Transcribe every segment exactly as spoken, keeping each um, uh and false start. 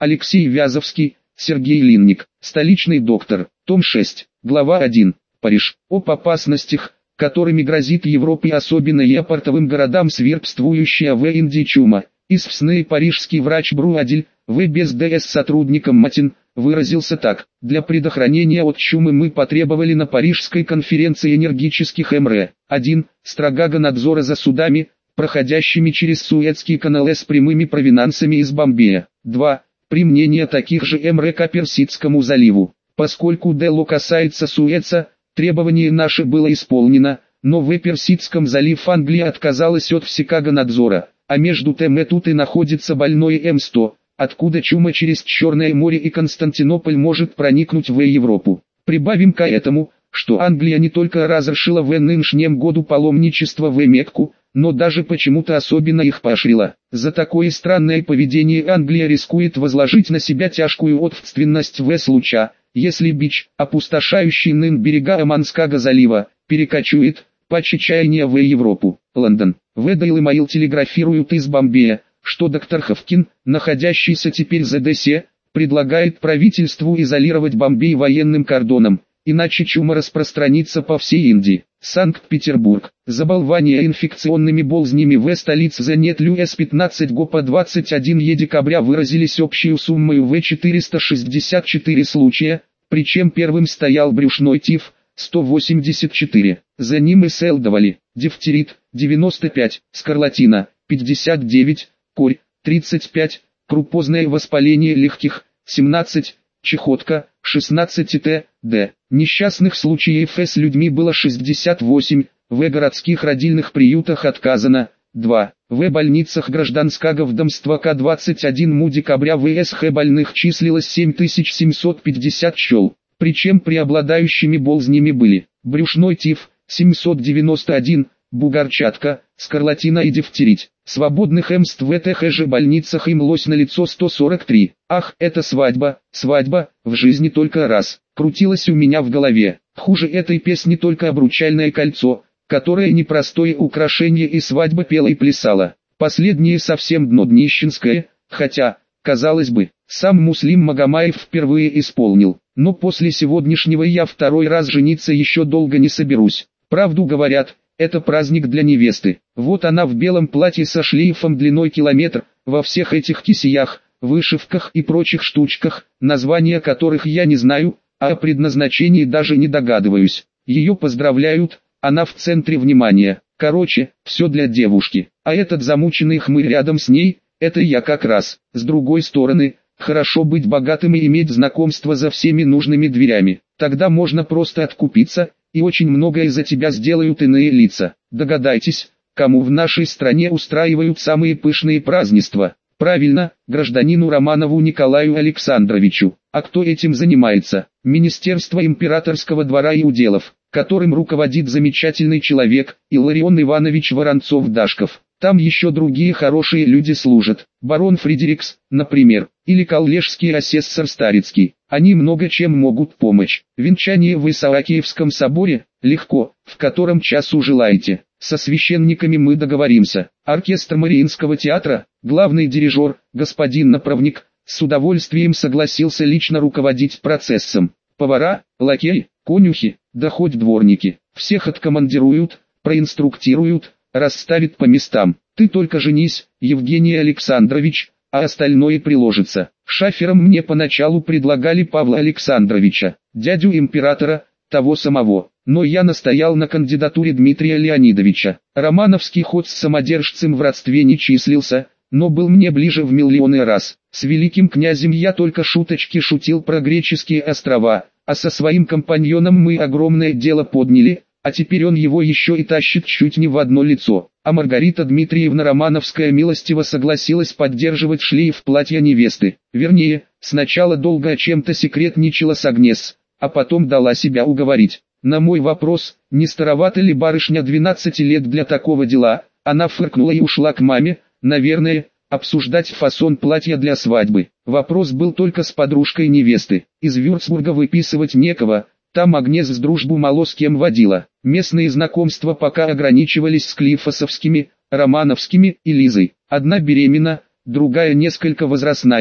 Алексей Вязовский, Сергей Линник, столичный доктор, том шесть, глава один, Париж, об опасностях, которыми грозит Европе, особенно и портовым городам свирепствующая в Индии чума. Из ВСНы парижский врач Бруадель, в без ДС сотрудником Матин, выразился так: для предохранения от чумы мы потребовали на Парижской конференции энергических МР. один. Строгого надзора за судами, проходящими через Суэцкий канал с прямыми провинансами из Бомбея. два. Применение таких же МР к Персидскому заливу. Поскольку дело касается Суэца, требование наше было исполнено, но в Персидском залив Англия отказалась от всякого надзора, а между тем и тут и находится больной М сто, откуда чума через Черное море и Константинополь может проникнуть в Европу. Прибавим к этому, что Англия не только разрешила в нынешнем году паломничество в Мекку, но даже почему-то особенно их поощрила. За такое странное поведение Англия рискует возложить на себя тяжкую ответственность в случае, если бич, опустошающий ныне берега Оманского залива, перекочует, по чаяния в Европу. Лондон. Ведайл и Маил телеграфируют из Бомбея, что доктор Ховкин, находящийся теперь за ДС, предлагает правительству изолировать Бомбей военным кордоном, иначе чума распространится по всей Индии. Санкт-Петербург. Заболвание инфекционными болезнями в столице за неделю с пятнадцатого го по двадцать первое декабря выразились общей суммой в четыреста шестьдесят четыре случая, причем первым стоял брюшной тиф, сто восемьдесят четыре, за ним и селдовали, дифтерит, девяносто пять, скарлатина, пятьдесят девять, корь, тридцать пять, крупозное воспаление легких, семнадцать, чехотка, шестнадцать т.д. Несчастных случаев с людьми было шестьдесят восемь, в городских родильных приютах отказано, два. В больницах гражданского вдомства к двадцать первому декабря в СХ больных числилось семь тысяч семьсот пятьдесят чел, причем преобладающими болезнями были брюшной тиф, семьсот девяносто один, бугорчатка, скарлатина и дифтерит. Свободных эмств в этих же больницах имелось налицо сто сорок три. Ах, это свадьба, свадьба, в жизни только раз, крутилось у меня в голове. Хуже этой песни только обручальное кольцо, которое непростое украшение и свадьба пела и плясала. Последнее совсем дно днищенское, хотя, казалось бы, сам Муслим Магомаев впервые исполнил. Но после сегодняшнего я второй раз жениться еще долго не соберусь. Правду говорят, это праздник для невесты. Вот она в белом платье со шлейфом длиной километр, во всех этих кисеях, вышивках и прочих штучках, названия которых я не знаю, а о предназначении даже не догадываюсь. Ее поздравляют, она в центре внимания. Короче, все для девушки. А этот замученный хмырь рядом с ней, это я как раз. С другой стороны, хорошо быть богатым и иметь знакомство за всеми нужными дверями. Тогда можно просто откупиться, и очень многое за тебя сделают иные лица. Догадайтесь, кому в нашей стране устраивают самые пышные празднества. Правильно, гражданину Романову Николаю Александровичу. А кто этим занимается? Министерство императорского двора и уделов, которым руководит замечательный человек, Илларион Иванович Воронцов-Дашков. Там еще другие хорошие люди служат. Барон Фредерикс, например, или коллежский асессор Старицкий. Они много чем могут помочь. Венчание в Исаакиевском соборе, легко, в котором часу желаете. Со священниками мы договоримся. Оркестр Мариинского театра, главный дирижер, господин направник, с удовольствием согласился лично руководить процессом. Повара, лакеи, конюхи, да хоть дворники. Всех откомандируют, проинструктируют, расставят по местам. Ты только женись, Евгений Александрович, а остальное приложится. Шафером мне поначалу предлагали Павла Александровича, дядю императора, того самого. Но я настоял на кандидатуре Дмитрия Леонидовича. Романовский хоть с самодержцем в родстве не числился, но был мне ближе в миллионы раз. С великим князем я только шуточки шутил про греческие острова, а со своим компаньоном мы огромное дело подняли, а теперь он его еще и тащит чуть не в одно лицо. А Маргарита Дмитриевна Романовская милостиво согласилась поддерживать шлейф платья невесты. Вернее, сначала долго о чем-то секретничала с Агнес, а потом дала себя уговорить. На мой вопрос, не старовата ли барышня двенадцати лет для такого дела, она фыркнула и ушла к маме, наверное, обсуждать фасон платья для свадьбы. Вопрос был только с подружкой невесты. Из Вюрцбурга выписывать некого, там Агнес с дружбу мало с кем водила. Местные знакомства пока ограничивались склифосовскими, романовскими и Лизой. Одна беременна, другая несколько возрастная,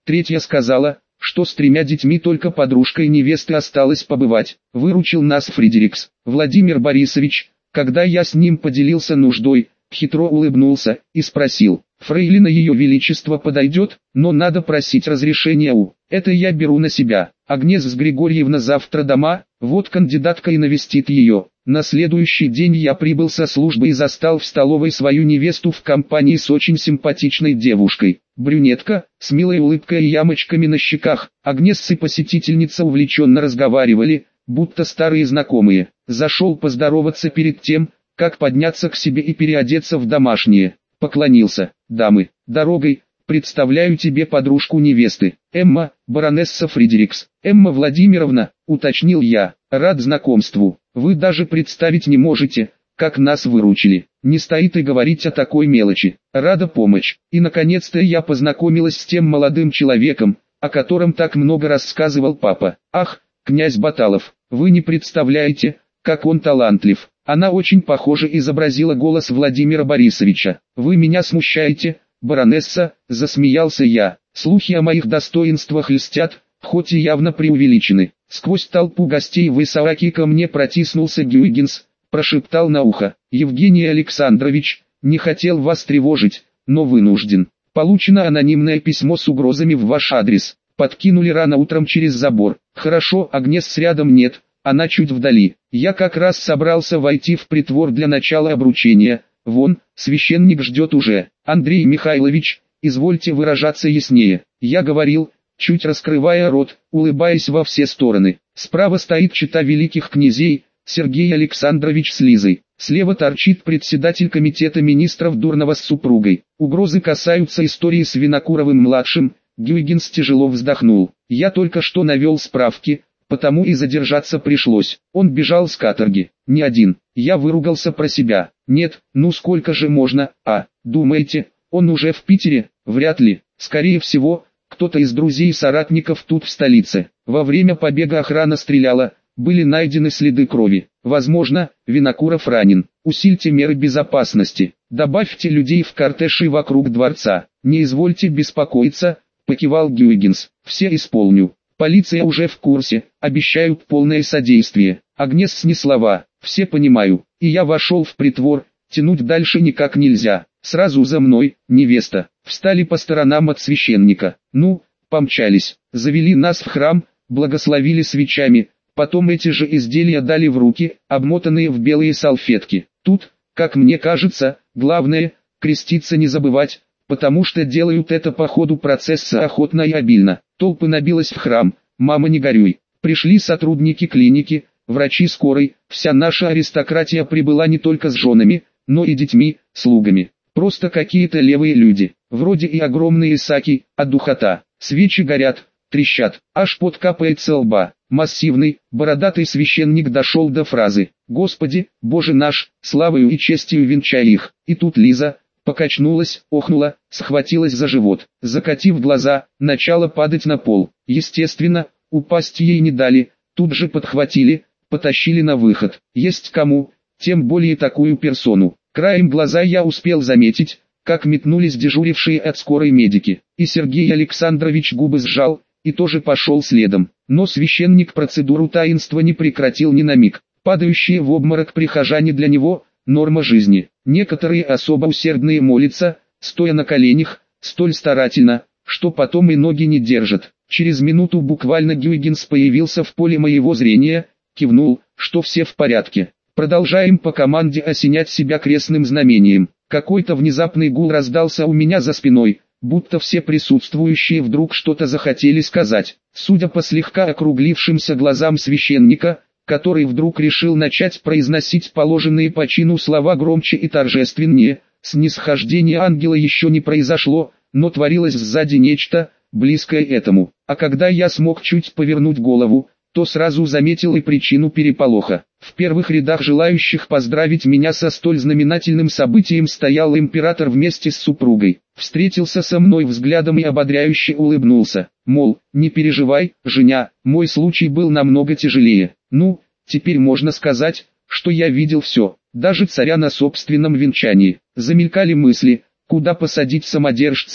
Третья сказала, что с тремя детьми только подружкой невесты осталось побывать. Выручил нас Фредерикс. Владимир Борисович, когда я с ним поделился нуждой, хитро улыбнулся и спросил: «Фрейлина Ее Величество подойдет, но надо просить разрешения у...» «Это я беру на себя. Агнес Григорьевна завтра дома, вот кандидатка и навестит ее». На следующий день я прибыл со службы и застал в столовой свою невесту в компании с очень симпатичной девушкой. Брюнетка, с милой улыбкой и ямочками на щеках. Агнес и посетительница увлеченно разговаривали, будто старые знакомые. Зашел поздороваться перед тем, как подняться к себе и переодеться в домашнее. Поклонился: «Дамы, дорогой, представляю тебе подружку невесты, Эмма, баронесса Фредерикс». «Эмма Владимировна», уточнил я, — «рад знакомству. Вы даже представить не можете, как нас выручили. Не стоит и говорить о такой мелочи. Рада помочь». И наконец-то я познакомилась с тем молодым человеком, о котором так много рассказывал папа. Ах, князь Баталов, вы не представляете, как он талантлив. Она очень похоже изобразила голос Владимира Борисовича. «Вы меня смущаете, баронесса», — засмеялся я. «Слухи о моих достоинствах льстят, хоть и явно преувеличены». Сквозь толпу гостей высоко ко мне протиснулся Гюйгенс, прошептал на ухо: «Евгений Александрович, не хотел вас тревожить, но вынужден. Получено анонимное письмо с угрозами в ваш адрес. Подкинули рано утром через забор. Хорошо, Агнес рядом нет, она чуть вдали. Я как раз собрался войти в притвор для начала обручения. Вон, священник ждет уже. Андрей Михайлович, извольте выражаться яснее». Я говорил, чуть раскрывая рот, улыбаясь во все стороны. Справа стоит чета великих князей, Сергей Александрович с Лизой. Слева торчит председатель комитета министров Дурнова с супругой. Угрозы касаются истории с Винокуровым-младшим. Гюйгенс тяжело вздохнул. Я только что навел справки, потому и задержаться пришлось. Он бежал с каторги. Не один. Я выругался про себя. Нет, ну сколько же можно, а, думаете, он уже в Питере? Вряд ли. Скорее всего, кто-то из друзей и соратников тут в столице. Во время побега охрана стреляла, были найдены следы крови. Возможно, Винокуров ранен. Усильте меры безопасности. Добавьте людей в кортеж и вокруг дворца. Не извольте беспокоиться, покивал Гюйгенс. Все исполню. Полиция уже в курсе, обещают полное содействие. Агнес не слова, все понимаю. И я вошел в притвор, тянуть дальше никак нельзя. Сразу за мной, невеста. Встали по сторонам от священника. Ну, помчались. Завели нас в храм, благословили свечами. Потом эти же изделия дали в руки, обмотанные в белые салфетки. Тут, как мне кажется, главное, креститься не забывать, потому что делают это по ходу процесса охотно и обильно. Толпы набилось в храм, мама не горюй. Пришли сотрудники клиники, врачи скорой, вся наша аристократия прибыла не только с женами, но и детьми, слугами. Просто какие-то левые люди, вроде и огромные саки, а духота. Свечи горят, трещат, аж пот капает со лба. Массивный, бородатый священник дошел до фразы: «Господи, Боже наш, славою и честью венчай их». И тут Лиза покачнулась, охнула, схватилась за живот, закатив глаза, начала падать на пол. Естественно, упасть ей не дали, тут же подхватили, потащили на выход. Есть кому, тем более такую персону. Краем глаза я успел заметить, как метнулись дежурившие от скорой медики, и Сергей Александрович губы сжал, и тоже пошел следом. Но священник процедуру таинства не прекратил ни на миг. Падающие в обморок прихожане для него – норма жизни. Некоторые особо усердные молятся, стоя на коленях, столь старательно, что потом и ноги не держат. Через минуту буквально Гюйгенс появился в поле моего зрения, кивнул, что все в порядке. Продолжаем по команде осенять себя крестным знамением. Какой-то внезапный гул раздался у меня за спиной, будто все присутствующие вдруг что-то захотели сказать. Судя по слегка округлившимся глазам священника, который вдруг решил начать произносить положенные по чину слова громче и торжественнее, снисхождение ангела еще не произошло, но творилось сзади нечто, близкое этому. А когда я смог чуть повернуть голову, то сразу заметил и причину переполоха. В первых рядах желающих поздравить меня со столь знаменательным событием стоял император вместе с супругой. Встретился со мной взглядом и ободряюще улыбнулся. Мол, не переживай, Женя, мой случай был намного тяжелее. Ну, теперь можно сказать, что я видел все, даже царя на собственном венчании. Замелькали мысли, куда посадить самодержца,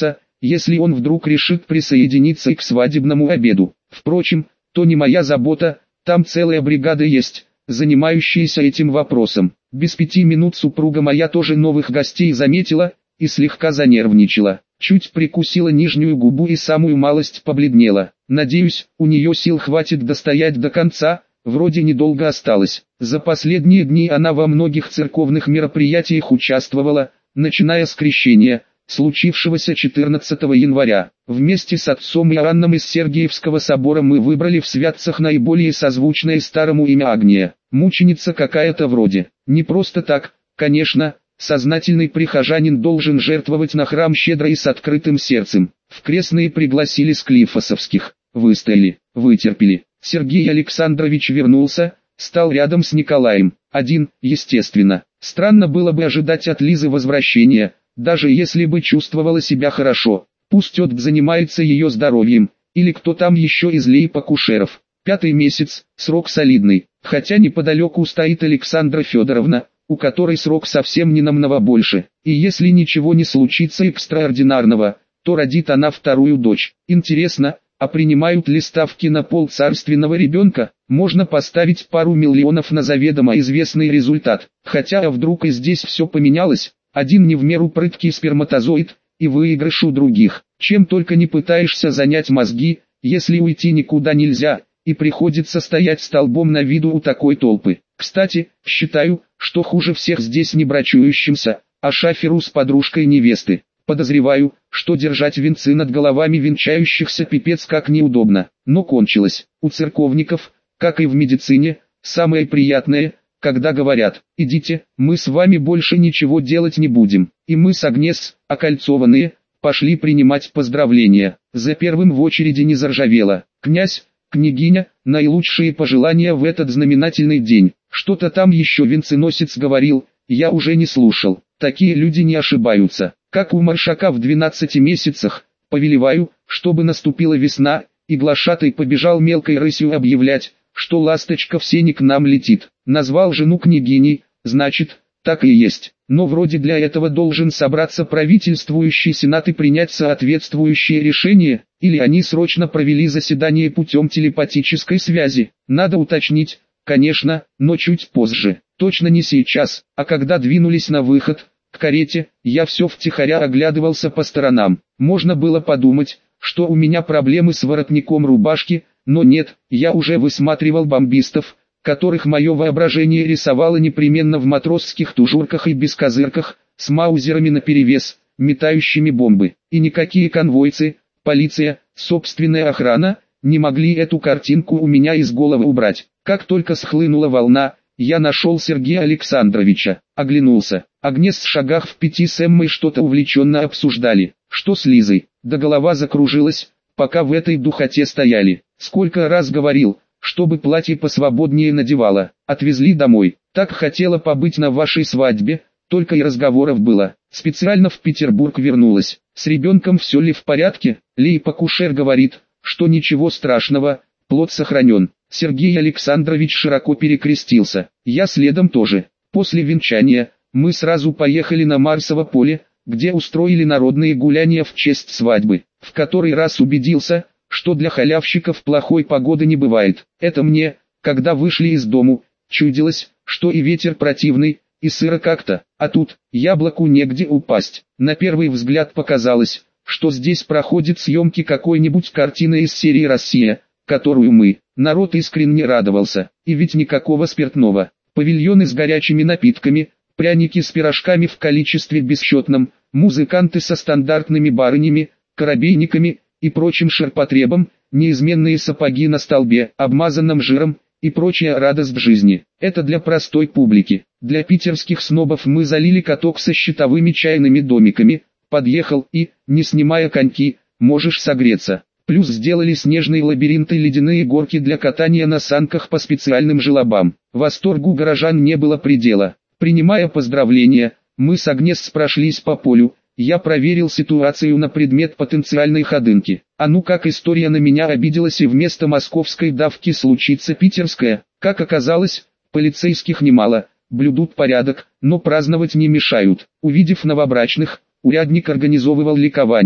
если он вдруг решит присоединиться к свадебному обеду. Впрочем, то не моя забота, там целая бригада есть, занимающаяся этим вопросом. Без пяти минут супруга моя тоже новых гостей заметила и слегка занервничала. Чуть прикусила нижнюю губу и самую малость побледнела. Надеюсь, у нее сил хватит достоять до конца, вроде недолго осталось. За последние дни она во многих церковных мероприятиях участвовала, начиная с крещения, случившегося четырнадцатого января. Вместе с отцом Иоанном из Сергиевского собора мы выбрали в святцах наиболее созвучное старому имя Агния. Мученица какая-то вроде. Не просто так, конечно. Сознательный прихожанин должен жертвовать на храм щедро и с открытым сердцем. В крестные пригласили склифосовских. Выстояли, вытерпели. Сергей Александрович вернулся, стал рядом с Николаем. Один, естественно. Странно было бы ожидать от Лизы возвращения, даже если бы чувствовала себя хорошо. Пусть отк занимается ее здоровьем, или кто там еще из лейб-акушеров. Пятый месяц, срок солидный, хотя неподалеку стоит Александра Федоровна, у которой срок совсем не намного больше, и если ничего не случится экстраординарного, то родит она вторую дочь. Интересно, а принимают ли ставки на пол царственного ребенка? Можно поставить пару миллионов на заведомо известный результат, хотя а вдруг и здесь все поменялось, один не в меру прыткий сперматозоид, и выигрыш у других. Чем только не пытаешься занять мозги, если уйти никуда нельзя, и приходится стоять столбом на виду у такой толпы. Кстати, считаю, что хуже всех здесь не брачующимся, а шаферу с подружкой невесты. Подозреваю, что держать венцы над головами венчающихся пипец как неудобно, но кончилось. У церковников, как и в медицине, самое приятное, когда говорят: идите, мы с вами больше ничего делать не будем. И мы с Агнес, окольцованные, пошли принимать поздравления. За первым в очереди не заржавело. Князь, княгиня, наилучшие пожелания в этот знаменательный день. Что-то там еще венценосец говорил, я уже не слушал. Такие люди не ошибаются. Как у Маршака в двенадцати месяцах, повелеваю, чтобы наступила весна, и глашатай побежал мелкой рысью объявлять, что ласточка в сене к нам летит. Назвал жену княгиней, значит, так и есть. Но вроде для этого должен собраться правительствующий сенат и принять соответствующее решение, или они срочно провели заседание путем телепатической связи. Надо уточнить, конечно, но чуть позже. Точно не сейчас, а когда двинулись на выход, к карете, я все втихаря оглядывался по сторонам. Можно было подумать, что у меня проблемы с воротником рубашки, но нет, я уже высматривал бомбистов, которых мое воображение рисовало непременно в матросских тужурках и бескозырках, с маузерами наперевес, метающими бомбы. И никакие конвойцы, полиция, собственная охрана, не могли эту картинку у меня из головы убрать. Как только схлынула волна, я нашел Сергея Александровича, оглянулся. Агнес в шагах в пяти с Эммой что-то увлеченно обсуждали. Что с Лизой? Да голова закружилась, пока в этой духоте стояли. Сколько раз говорил, чтобы платье посвободнее надевала. Отвезли домой. Так хотела побыть на вашей свадьбе, только и разговоров было. Специально в Петербург вернулась. С ребенком все ли в порядке? Лейб-акушер говорит, что ничего страшного, плод сохранен. Сергей Александрович широко перекрестился. Я следом тоже. После венчания, мы сразу поехали на Марсово поле, где устроили народные гуляния в честь свадьбы. В который раз убедился, что для халявщиков плохой погоды не бывает. Это мне, когда вышли из дому, чудилось, что и ветер противный, и сыро как-то, а тут, яблоку негде упасть. На первый взгляд показалось, что здесь проходят съемки какой-нибудь картины из серии «Россия», которую мы, народ искренне радовался, и ведь никакого спиртного. Павильоны с горячими напитками, пряники с пирожками в количестве бесчетном, музыканты со стандартными барынями, корабейниками и прочим ширпотребом, неизменные сапоги на столбе, обмазанном жиром, и прочая радость жизни. Это для простой публики. Для питерских снобов мы залили каток со щитовыми чайными домиками, подъехал и, не снимая коньки, можешь согреться. Плюс сделали снежные лабиринты и ледяные горки для катания на санках по специальным желобам. Восторгу горожан не было предела. Принимая поздравления, мы с Агнес прошлись по полю. Я проверил ситуацию на предмет потенциальной ходынки. А ну как история на меня обиделась, и вместо московской давки случится питерская. Как оказалось, полицейских немало, блюдут порядок, но праздновать не мешают. Увидев новобрачных, урядник организовывал ликование.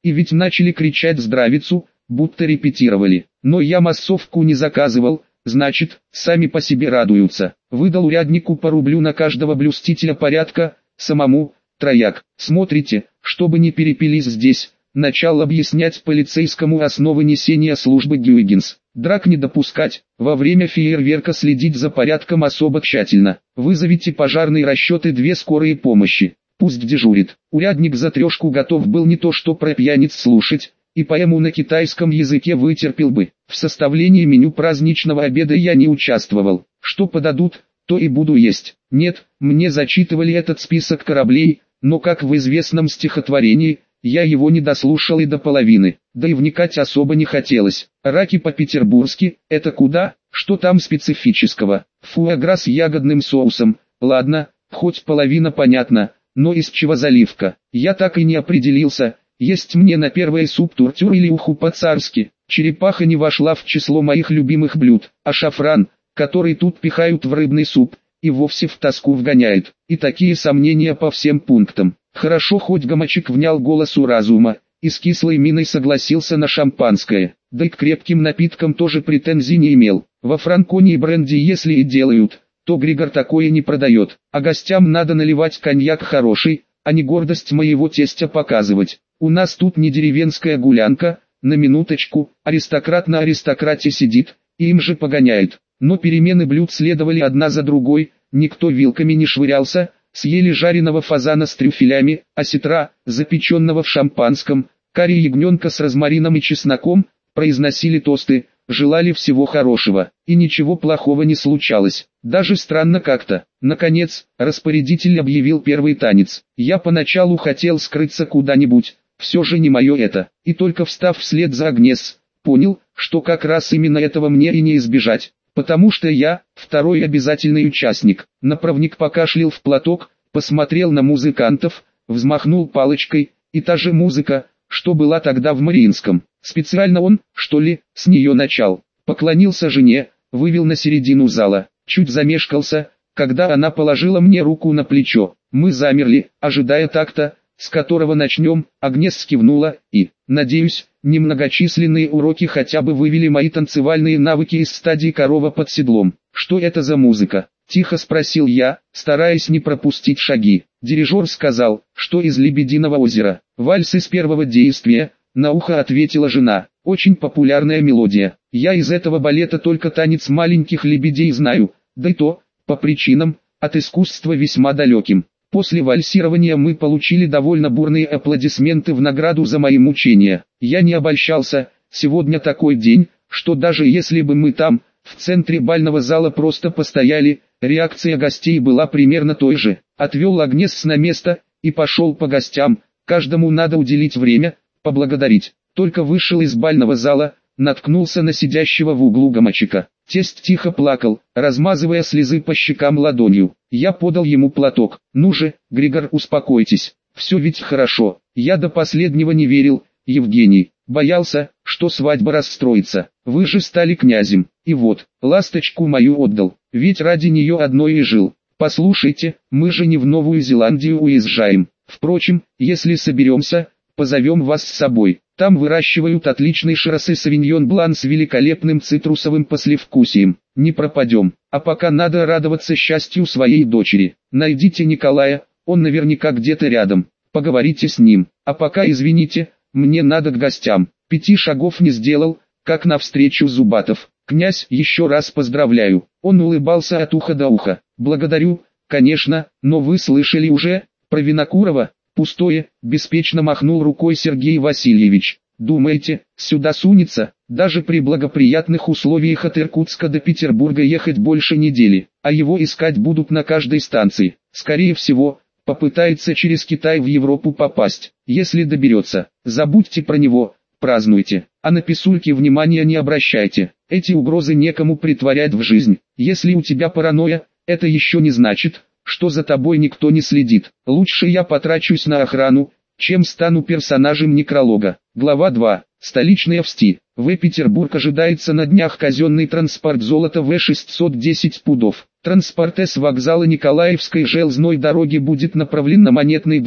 И ведь начали кричать здравицу, будто репетировали. Но я массовку не заказывал, значит, сами по себе радуются. Выдал уряднику по рублю на каждого блюстителя порядка, самому, трояк. Смотрите, чтобы не перепились здесь. Начал объяснять полицейскому основы несения службы Гюйгенс. Драк не допускать, во время фейерверка следить за порядком особо тщательно. Вызовите пожарные расчеты, две скорые помощи. Пусть дежурит. Урядник за трешку готов был не то что про пьяниц слушать, и поэму на китайском языке вытерпел бы. В составлении меню праздничного обеда я не участвовал. Что подадут, то и буду есть. Нет, мне зачитывали этот список кораблей, но как в известном стихотворении, я его не дослушал и до половины, да и вникать особо не хотелось. Раки по-петербургски, это куда, что там специфического? Фуагра с ягодным соусом, ладно, хоть половина понятна, но из чего заливка? Я так и не определился, есть мне на первое суп-туртюр или уху по-царски. Черепаха не вошла в число моих любимых блюд, а шафран, который тут пихают в рыбный суп, и вовсе в тоску вгоняет. И такие сомнения по всем пунктам. Хорошо, хоть Гамачек внял голосу разума, и с кислой миной согласился на шампанское, да и к крепким напиткам тоже претензий не имел. Во Франконии бренди если и делают, то Григор такое не продает, а гостям надо наливать коньяк хороший, а не гордость моего тестя показывать. У нас тут не деревенская гулянка, на минуточку, аристократ на аристократе сидит, и им же погоняет. Но перемены блюд следовали одна за другой, никто вилками не швырялся. Съели жареного фазана с трюфелями, осетра, запеченного в шампанском, карри ягненка с розмарином и чесноком, произносили тосты, желали всего хорошего, и ничего плохого не случалось, даже странно как-то. Наконец, распорядитель объявил первый танец. Я поначалу хотел скрыться куда-нибудь, все же не мое это, и только встав вслед за Агнес, понял, что как раз именно этого мне и не избежать. Потому что я, второй обязательный участник. Направник покашлял в платок, посмотрел на музыкантов, взмахнул палочкой, и та же музыка, что была тогда в Мариинском. Специально он, что ли, с нее начал. Поклонился жене, вывел на середину зала, чуть замешкался, когда она положила мне руку на плечо. Мы замерли, ожидая такта, с которого начнем. Агнес кивнула, и, надеюсь, немногочисленные уроки хотя бы вывели мои танцевальные навыки из стадии корова под седлом. «Что это за музыка?» – тихо спросил я, стараясь не пропустить шаги. Дирижер сказал, что из «Лебединого озера». «Вальс из первого действия», – на ухо ответила жена. «Очень популярная мелодия. Я из этого балета только танец маленьких лебедей знаю, да и то, по причинам, от искусства весьма далеким». После вальсирования мы получили довольно бурные аплодисменты в награду за мои мучения. Я не обольщался, сегодня такой день, что даже если бы мы там, в центре бального зала просто постояли, реакция гостей была примерно той же. Отвел Агнес на место, и пошел по гостям, каждому надо уделить время, поблагодарить. Только вышел из бального зала, наткнулся на сидящего в углу Гамачека. Тесть тихо плакал, размазывая слезы по щекам ладонью. Я подал ему платок. «Ну же, Григор, успокойтесь, все ведь хорошо». Я до последнего не верил, Евгений. Боялся, что свадьба расстроится. Вы же стали князем. И вот, ласточку мою отдал, ведь ради нее одной и жил. Послушайте, мы же не в Новую Зеландию уезжаем. Впрочем, если соберемся, позовем вас с собой. Там выращивают отличный шоссе Савиньон Блан с великолепным цитрусовым послевкусием. Не пропадем. А пока надо радоваться счастью своей дочери. Найдите Николая, он наверняка где-то рядом. Поговорите с ним. А пока извините, мне надо к гостям. Пяти шагов не сделал, как навстречу Зубатов. «Князь, еще раз поздравляю». Он улыбался от уха до уха. «Благодарю, конечно, но вы слышали уже про Винокурова?» «Пустое», — беспечно махнул рукой Сергей Васильевич. «Думаете, сюда сунется? Даже при благоприятных условиях от Иркутска до Петербурга ехать больше недели, а его искать будут на каждой станции. Скорее всего, попытается через Китай в Европу попасть. Если доберется, забудьте про него, празднуйте, а на писульки внимания не обращайте. Эти угрозы некому притворять в жизнь. Если у тебя паранойя, это еще не значит, что за тобой никто не следит. Лучше я потрачусь на охрану, чем стану персонажем некролога». Глава два. Столичный ОВСТИ. В Петербург ожидается на днях казенный транспорт золота В шестьсот десять пудов. Транспорт с вокзала Николаевской железной дороги будет направлен на Монетный двор,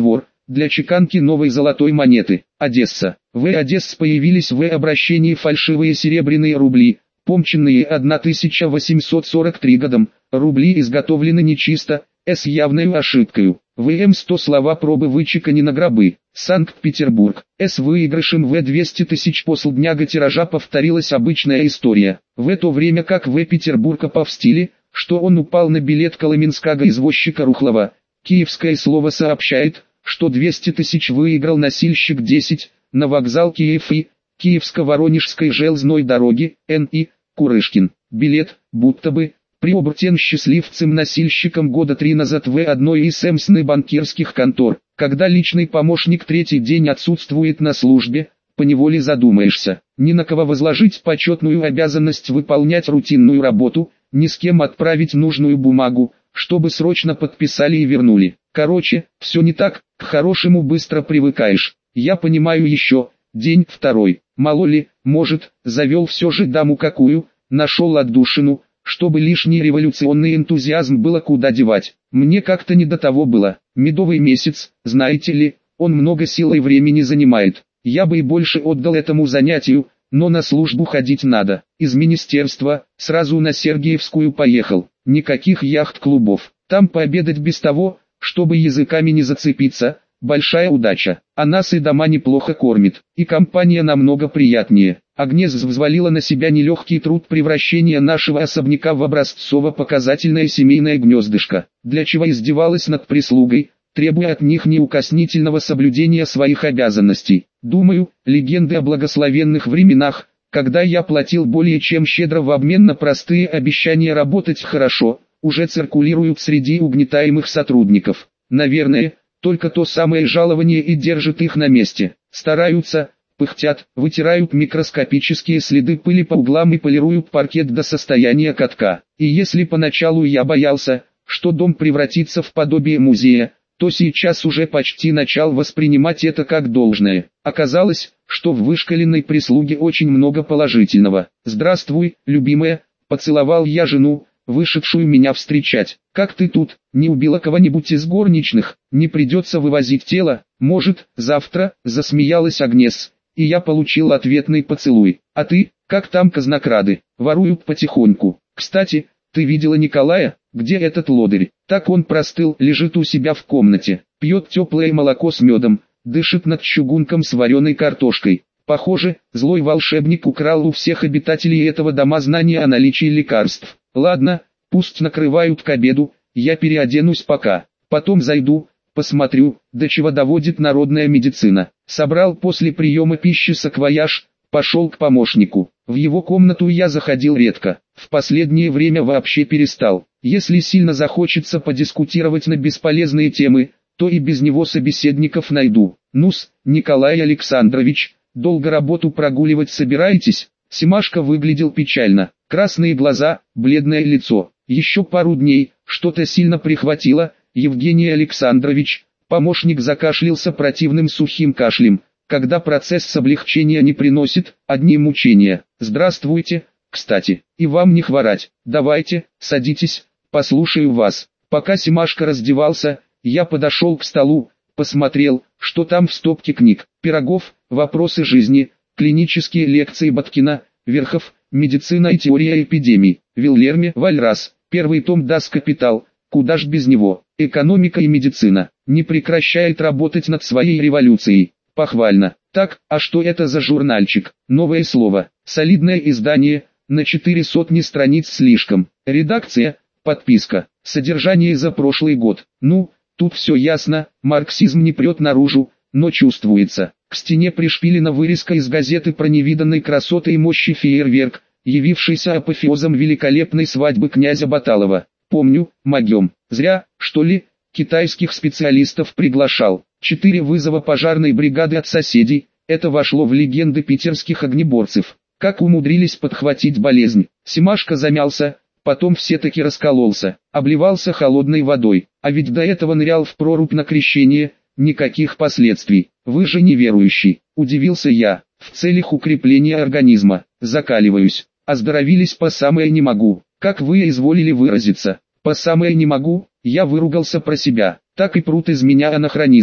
для чеканки новой золотой монеты. Одесса. В Одессе появились в обращении фальшивые серебряные рубли, помченные тысяча восемьсот сорок третьим годом. Рубли изготовлены нечисто, с явной ошибкой. В М сто слова пробы вычекани на гробы. Санкт-Петербург. С выигрышем в двести тысяч после дня тиража повторилась обычная история. В это время как в Петербурга повстили, что он упал на билет колыменского извозчика Рухлова. Киевское слово сообщает, что двести тысяч выиграл носильщик десять, на вокзал Киев и Киевско-Воронежской железной дороги, Н И Курышкин. Билет, будто бы, приобретен счастливцем-носильщиком года три назад в одной из эмсных банкирских контор. Когда личный помощник третий день отсутствует на службе, поневоле задумаешься, ни на кого возложить почетную обязанность выполнять рутинную работу, ни с кем отправить нужную бумагу, чтобы срочно подписали и вернули. Короче, все не так, к хорошему быстро привыкаешь. Я понимаю еще, день второй, мало ли, может, завел все же даму какую, нашел отдушину, чтобы лишний революционный энтузиазм было куда девать. Мне как-то не до того было. Медовый месяц, знаете ли, он много сил и времени занимает. Я бы и больше отдал этому занятию, но на службу ходить надо. Из министерства, сразу на Сергиевскую поехал. Никаких яхт-клубов. Там пообедать без того, чтобы языками не зацепиться, большая удача. А нас и дома неплохо кормит, и компания намного приятнее. Агнес взвалила на себя нелегкий труд превращения нашего особняка в образцово-показательное семейное гнездышко, для чего издевалась над прислугой, требуя от них неукоснительного соблюдения своих обязанностей. Думаю, легенды о благословенных временах, когда я платил более чем щедро в обмен на простые обещания работать хорошо, уже циркулируют среди угнетаемых сотрудников. Наверное, только то самое жалование и держит их на месте. Стараются, пыхтят, вытирают микроскопические следы пыли по углам и полируют паркет до состояния катка. И если поначалу я боялся, что дом превратится в подобие музея, то сейчас уже почти начал воспринимать это как должное. Оказалось, что в вышкаленной прислуге очень много положительного. «Здравствуй, любимая», поцеловал я жену, вышедшую меня встречать. «Как ты тут, не убила кого-нибудь из горничных? Не придется вывозить тело, может, завтра?» Засмеялась Агнес, и я получил ответный поцелуй. «А ты, как там казнокрады? Воруют потихоньку. Кстати, ты видела Николая? Где этот лодырь? Так он простыл, лежит у себя в комнате, пьет теплое молоко с медом, дышит над чугунком с вареной картошкой. Похоже, злой волшебник украл у всех обитателей этого дома знания о наличии лекарств. Ладно, пусть накрывают к обеду, я переоденусь пока, потом зайду, посмотрю, до чего доводит народная медицина». Собрал после приема пищи саквояж, пошел к помощнику. В его комнату я заходил редко, в последнее время вообще перестал. Если сильно захочется подискутировать на бесполезные темы, то и без него собеседников найду. «Ну-с, Николай Александрович, долго работу прогуливать собираетесь?» Семашко выглядел печально. Красные глаза, бледное лицо. «Еще пару дней, что-то сильно прихватило, Евгений Александрович». Помощник закашлялся противным сухим кашлем. Когда процесс облегчения не приносит, одни мучения. «Здравствуйте, кстати, и вам не хворать. Давайте, садитесь, послушаю вас». Пока Семашко раздевался, я подошел к столу, посмотрел, что там в стопке книг. Пирогов, «Вопросы жизни», клинические лекции Боткина, Верхов, «Медицина и теория эпидемий», Вильерме Вальрас, первый том «Das Капитал», куда ж без него. «Экономика и медицина», не прекращает работать над своей революцией. Похвально. Так, а что это за журнальчик? Новое слово. Солидное издание, на четыре сотни страниц слишком. Редакция, подписка. Содержание за прошлый год. Ну, тут все ясно, марксизм не прет наружу, но чувствуется. К стене пришпилена вырезка из газеты про невиданной красоты и мощи фейерверк, явившийся апофеозом великолепной свадьбы князя Баталова. Помню, могем. Зря, что ли, китайских специалистов приглашал. Четыре вызова пожарной бригады от соседей, это вошло в легенды питерских огнеборцев. Как умудрились подхватить болезнь. Семашко замялся, потом все-таки раскололся, обливался холодной водой. А ведь до этого нырял в прорубь на крещение, никаких последствий. Вы же неверующий, удивился я. В целях укрепления организма, закаливаюсь. Оздоровились по самое не могу. Как вы изволили выразиться, по самое не могу, я выругался про себя. Так и прут из меня анахронизмы.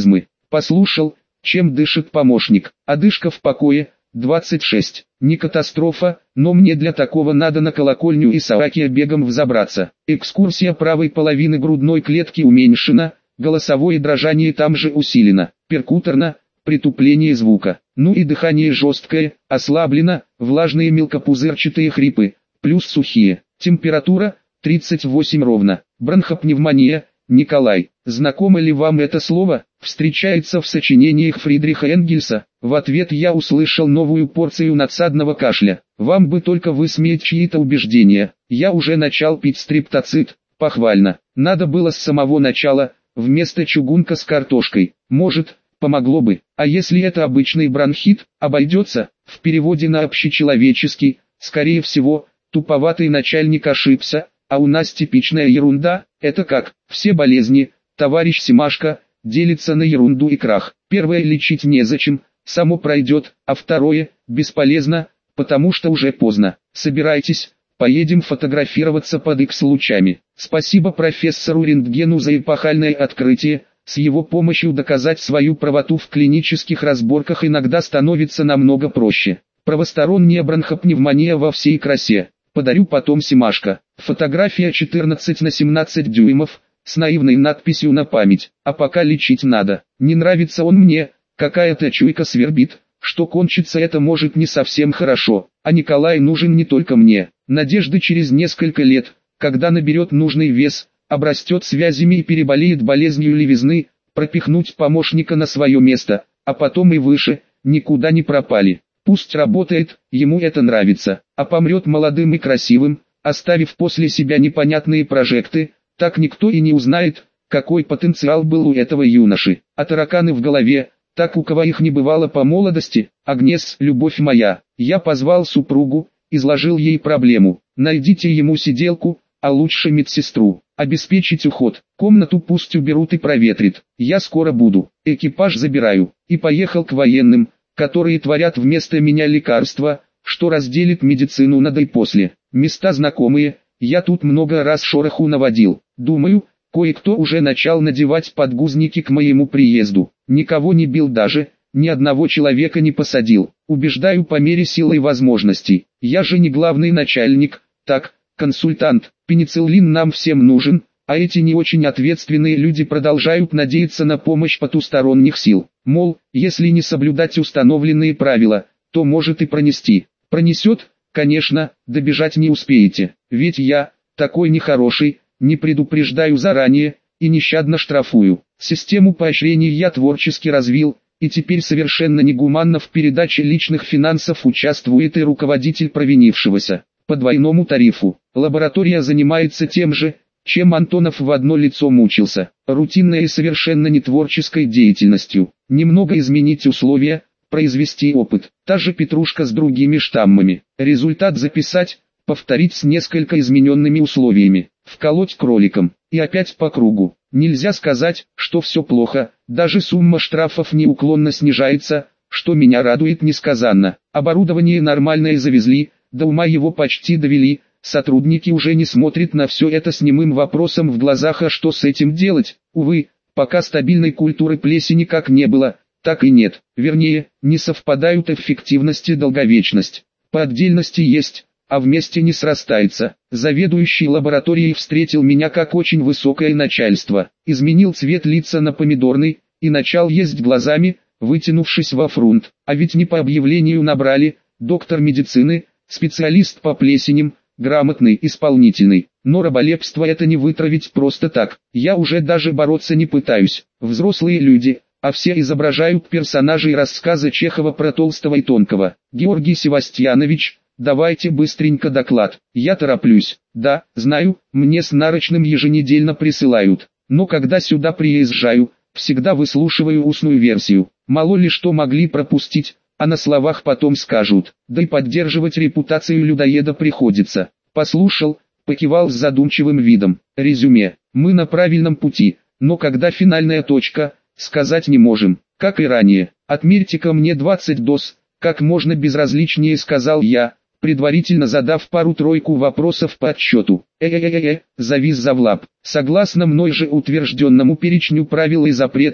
Послушал, чем дышит помощник. Одышка в покое, двадцать шесть. Не катастрофа, но мне для такого надо на колокольню Исаакия бегом взобраться. Экскурсия правой половины грудной клетки уменьшена, голосовое дрожание там же усилено, перкуторно, притупление звука. Ну и дыхание жесткое, ослаблено, влажные мелкопузырчатые хрипы, плюс сухие. Температура тридцать восемь ровно. Бронхопневмония. Николай, знакомо ли вам это слово? Встречается в сочинениях Фридриха Энгельса. В ответ я услышал новую порцию надсадного кашля. Вам бы только высмеять чьи-то убеждения. Я уже начал пить стриптоцит. Похвально. Надо было с самого начала, вместо чугунка с картошкой. Может, помогло бы. А если это обычный бронхит, обойдется? В переводе на общечеловеческий, скорее всего, туповатый начальник ошибся. А у нас типичная ерунда, это как, все болезни, товарищ Семашко, делится на ерунду и крах. Первое лечить незачем, само пройдет, а второе, бесполезно, потому что уже поздно. Собирайтесь, поедем фотографироваться под Икс-лучами. Спасибо профессору Рентгену за эпохальное открытие, с его помощью доказать свою правоту в клинических разборках иногда становится намного проще. Правосторонняя бронхопневмония во всей красе. Подарю потом Семашко. Фотография четырнадцать на семнадцать дюймов, с наивной надписью на память. А пока лечить надо. Не нравится он мне, какая-то чуйка свербит, что кончится это может не совсем хорошо. А Николай нужен не только мне. Надежды через несколько лет, когда наберет нужный вес, обрастет связями и переболеет болезнью левизны, пропихнуть помощника на свое место, а потом и выше, никуда не пропали. Пусть работает, ему это нравится, а помрет молодым и красивым, оставив после себя непонятные прожекты, так никто и не узнает, какой потенциал был у этого юноши. А тараканы в голове, так у кого их не бывало по молодости. Агнес, любовь моя, я позвал супругу, изложил ей проблему. Найдите ему сиделку, а лучше медсестру. Обеспечить уход, комнату пусть уберут и проветрит. Я скоро буду, экипаж забираю. И поехал к военным, которые творят вместо меня лекарства, что разделит медицину на до и после. Места знакомые, я тут много раз шороху наводил. Думаю, кое-кто уже начал надевать подгузники к моему приезду. Никого не бил даже, ни одного человека не посадил. Убеждаю по мере сил и возможностей. Я же не главный начальник, так, консультант. Пенициллин нам всем нужен, а эти не очень ответственные люди продолжают надеяться на помощь потусторонних сил. Мол, если не соблюдать установленные правила, то может и пронести. Пронесет, конечно, добежать не успеете. Ведь я, такой нехороший, не предупреждаю заранее, и нещадно штрафую. Систему поощрений я творчески развил, и теперь совершенно негуманно в передаче личных финансов участвует и руководитель провинившегося. По двойному тарифу. Лаборатория занимается тем же, чем Антонов в одно лицо мучился. Рутинной и совершенно не творческой деятельностью. Немного изменить условия, произвести опыт. Та же петрушка с другими штаммами. Результат записать, повторить с несколько измененными условиями. Вколоть кроликом. И опять по кругу. Нельзя сказать, что все плохо, даже сумма штрафов неуклонно снижается, что меня радует несказанно. Оборудование нормальное завезли, до ума его почти довели. Сотрудники уже не смотрят на все это с немым вопросом в глазах, а что с этим делать? Увы, пока стабильной культуры плесени как не было, так и нет. Вернее, не совпадают эффективность и долговечность. По отдельности есть, а вместе не срастается. Заведующий лабораторией встретил меня как очень высокое начальство. Изменил цвет лица на помидорный, и начал есть глазами, вытянувшись во фрунт. А ведь не по объявлению набрали, доктор медицины, специалист по плесеням, грамотный, исполнительный. Но раболепство это не вытравить просто так. Я уже даже бороться не пытаюсь. Взрослые люди, а все изображают персонажей рассказа Чехова про Толстого и Тонкого. Георгий Севастьянович, давайте быстренько доклад. Я тороплюсь. Да, знаю, мне с нарочным еженедельно присылают. Но когда сюда приезжаю, всегда выслушиваю устную версию. Мало ли что могли пропустить, а на словах потом скажут. Да и поддерживать репутацию людоеда приходится. Послушал, покивал с задумчивым видом. Резюме. Мы на правильном пути, но когда финальная точка, сказать не можем. Как и ранее. Отмерьте-ка мне двадцать доз, как можно безразличнее сказал я, предварительно задав пару-тройку вопросов по отчету. Э-э-э-э, завис Завлап. Согласно мной же утвержденному перечню правил и запретов,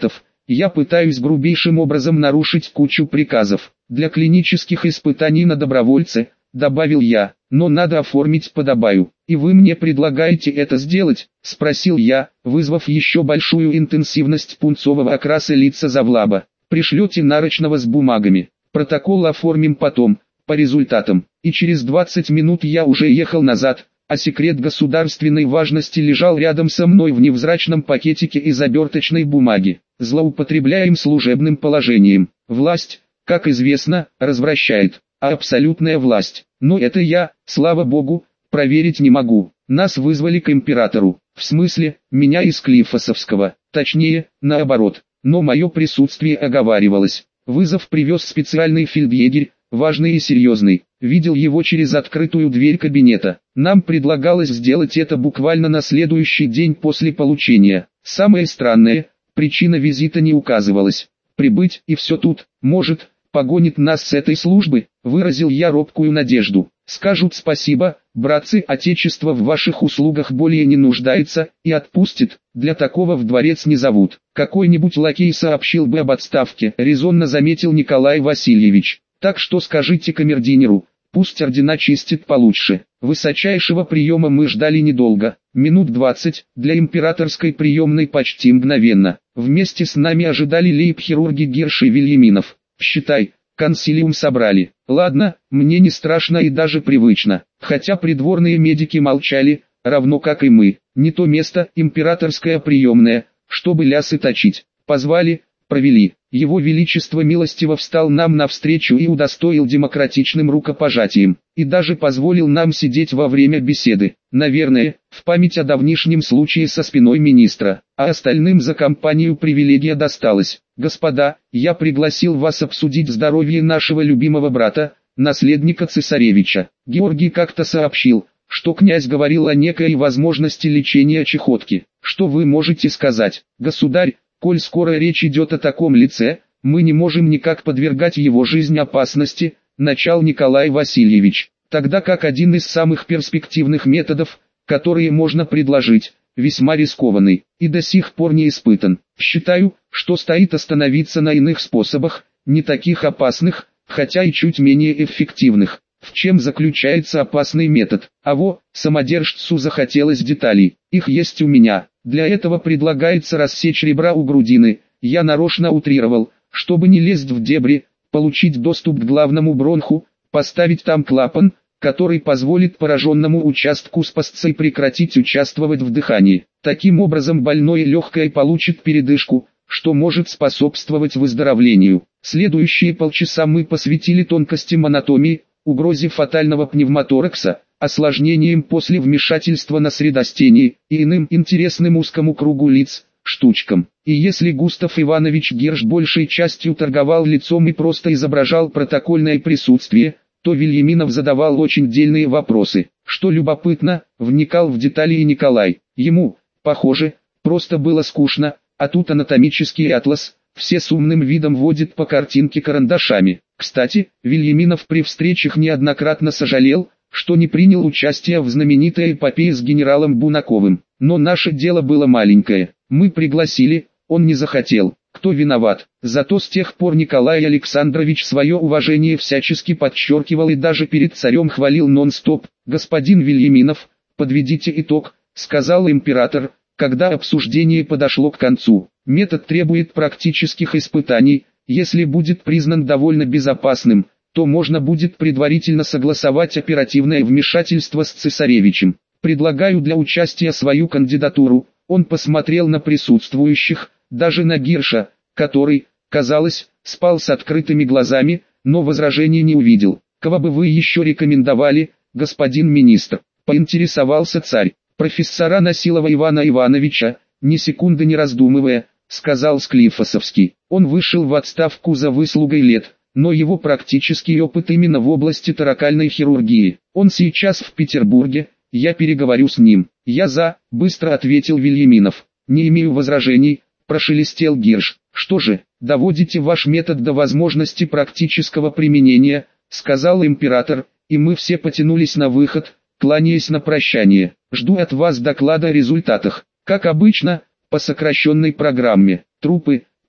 Я пытаюсь грубейшим образом нарушить кучу приказов. Для клинических испытаний на добровольце, добавил я, но надо оформить подобаю. И вы мне предлагаете это сделать? Спросил я, вызвав еще большую интенсивность пунцового окраса лица Завлаба. Пришлете нарочного с бумагами. Протокол оформим потом, по результатам. И через двадцать минут я уже ехал назад, а секрет государственной важности лежал рядом со мной в невзрачном пакетике из оберточной бумаги. Злоупотребляем служебным положением. Власть, как известно, развращает, а абсолютная власть. Но это я, слава богу, проверить не могу. Нас вызвали к императору. В смысле, меня из Клифосовского. Точнее, наоборот. Но мое присутствие оговаривалось. Вызов привез специальный фельдъегерь, важный и серьезный. Видел его через открытую дверь кабинета. Нам предлагалось сделать это буквально на следующий день после получения. Самое странное, причина визита не указывалась. Прибыть и все тут, может, погонит нас с этой службы, выразил я робкую надежду. Скажут спасибо, братцы, отечество в ваших услугах более не нуждается, и отпустит, для такого в дворец не зовут. Какой-нибудь лакей сообщил бы об отставке, резонно заметил Николай Васильевич. Так что скажите камердинеру, пусть ордена чистит получше. Высочайшего приема мы ждали недолго, минут двадцать, для императорской приемной почти мгновенно. Вместе с нами ожидали лейб-хирурги Гирш и Вильяминов. Считай, консилиум собрали. Ладно, мне не страшно и даже привычно, хотя придворные медики молчали, равно как и мы. Не то место, императорская приемная, чтобы лясы точить. Позвали, провели. Его Величество милостиво встал нам навстречу и удостоил демократичным рукопожатием, и даже позволил нам сидеть во время беседы, наверное, в память о давнишнем случае со спиной министра, а остальным за компанию привилегия досталась. Господа, я пригласил вас обсудить здоровье нашего любимого брата, наследника цесаревича. Георгий как-то сообщил, что князь говорил о некой возможности лечения чехотки. Что вы можете сказать, государь? Коль скоро речь идет о таком лице, мы не можем никак подвергать его жизнь опасности, начал Николай Васильевич. Тогда как один из самых перспективных методов, которые можно предложить, весьма рискованный, и до сих пор не испытан. Считаю, что стоит остановиться на иных способах, не таких опасных, хотя и чуть менее эффективных. В чем заключается опасный метод? Аво, самодержцу захотелось деталей, их есть у меня. Для этого предлагается рассечь ребра у грудины, я нарочно утрировал, чтобы не лезть в дебри, получить доступ к главному бронху, поставить там клапан, который позволит пораженному участку спасться и прекратить участвовать в дыхании. Таким образом больное легкое получит передышку, что может способствовать выздоровлению. Следующие полчаса мы посвятили тонкостям анатомии, угрозе фатального пневмоторакса, осложнением после вмешательства на средостении и иным интересным узкому кругу лиц, штучкам. И если Густав Иванович Гирш большей частью торговал лицом и просто изображал протокольное присутствие, то Вильяминов задавал очень дельные вопросы. Что любопытно, вникал в детали и Николай. Ему, похоже, просто было скучно, а тут анатомический атлас, все с умным видом водит по картинке карандашами. Кстати, Вильяминов при встречах неоднократно сожалел, что не принял участие в знаменитой эпопее с генералом Бунаковым. Но наше дело было маленькое. Мы пригласили, он не захотел. Кто виноват? Зато с тех пор Николай Александрович свое уважение всячески подчеркивал и даже перед царем хвалил нон-стоп. «Господин Вильяминов, подведите итог», — сказал император, когда обсуждение подошло к концу. «Метод требует практических испытаний. Если будет признан довольно безопасным, то можно будет предварительно согласовать оперативное вмешательство с цесаревичем. Предлагаю для участия свою кандидатуру». Он посмотрел на присутствующих, даже на Гирша, который, казалось, спал с открытыми глазами, но возражений не увидел. «Кого бы вы еще рекомендовали, господин министр?» — поинтересовался царь. «Профессора Насилова Ивана Ивановича», ни секунды не раздумывая, сказал Склифосовский. Он вышел в отставку за выслугой лет, но его практический опыт именно в области торакальной хирургии. Он сейчас в Петербурге, я переговорю с ним. «Я за», — быстро ответил Вильяминов. «Не имею возражений», — прошелестел Гирш. «Что же, доводите ваш метод до возможности практического применения», — сказал император, и мы все потянулись на выход, кланяясь на прощание. «Жду от вас доклада о результатах. Как обычно, по сокращенной программе. Трупы,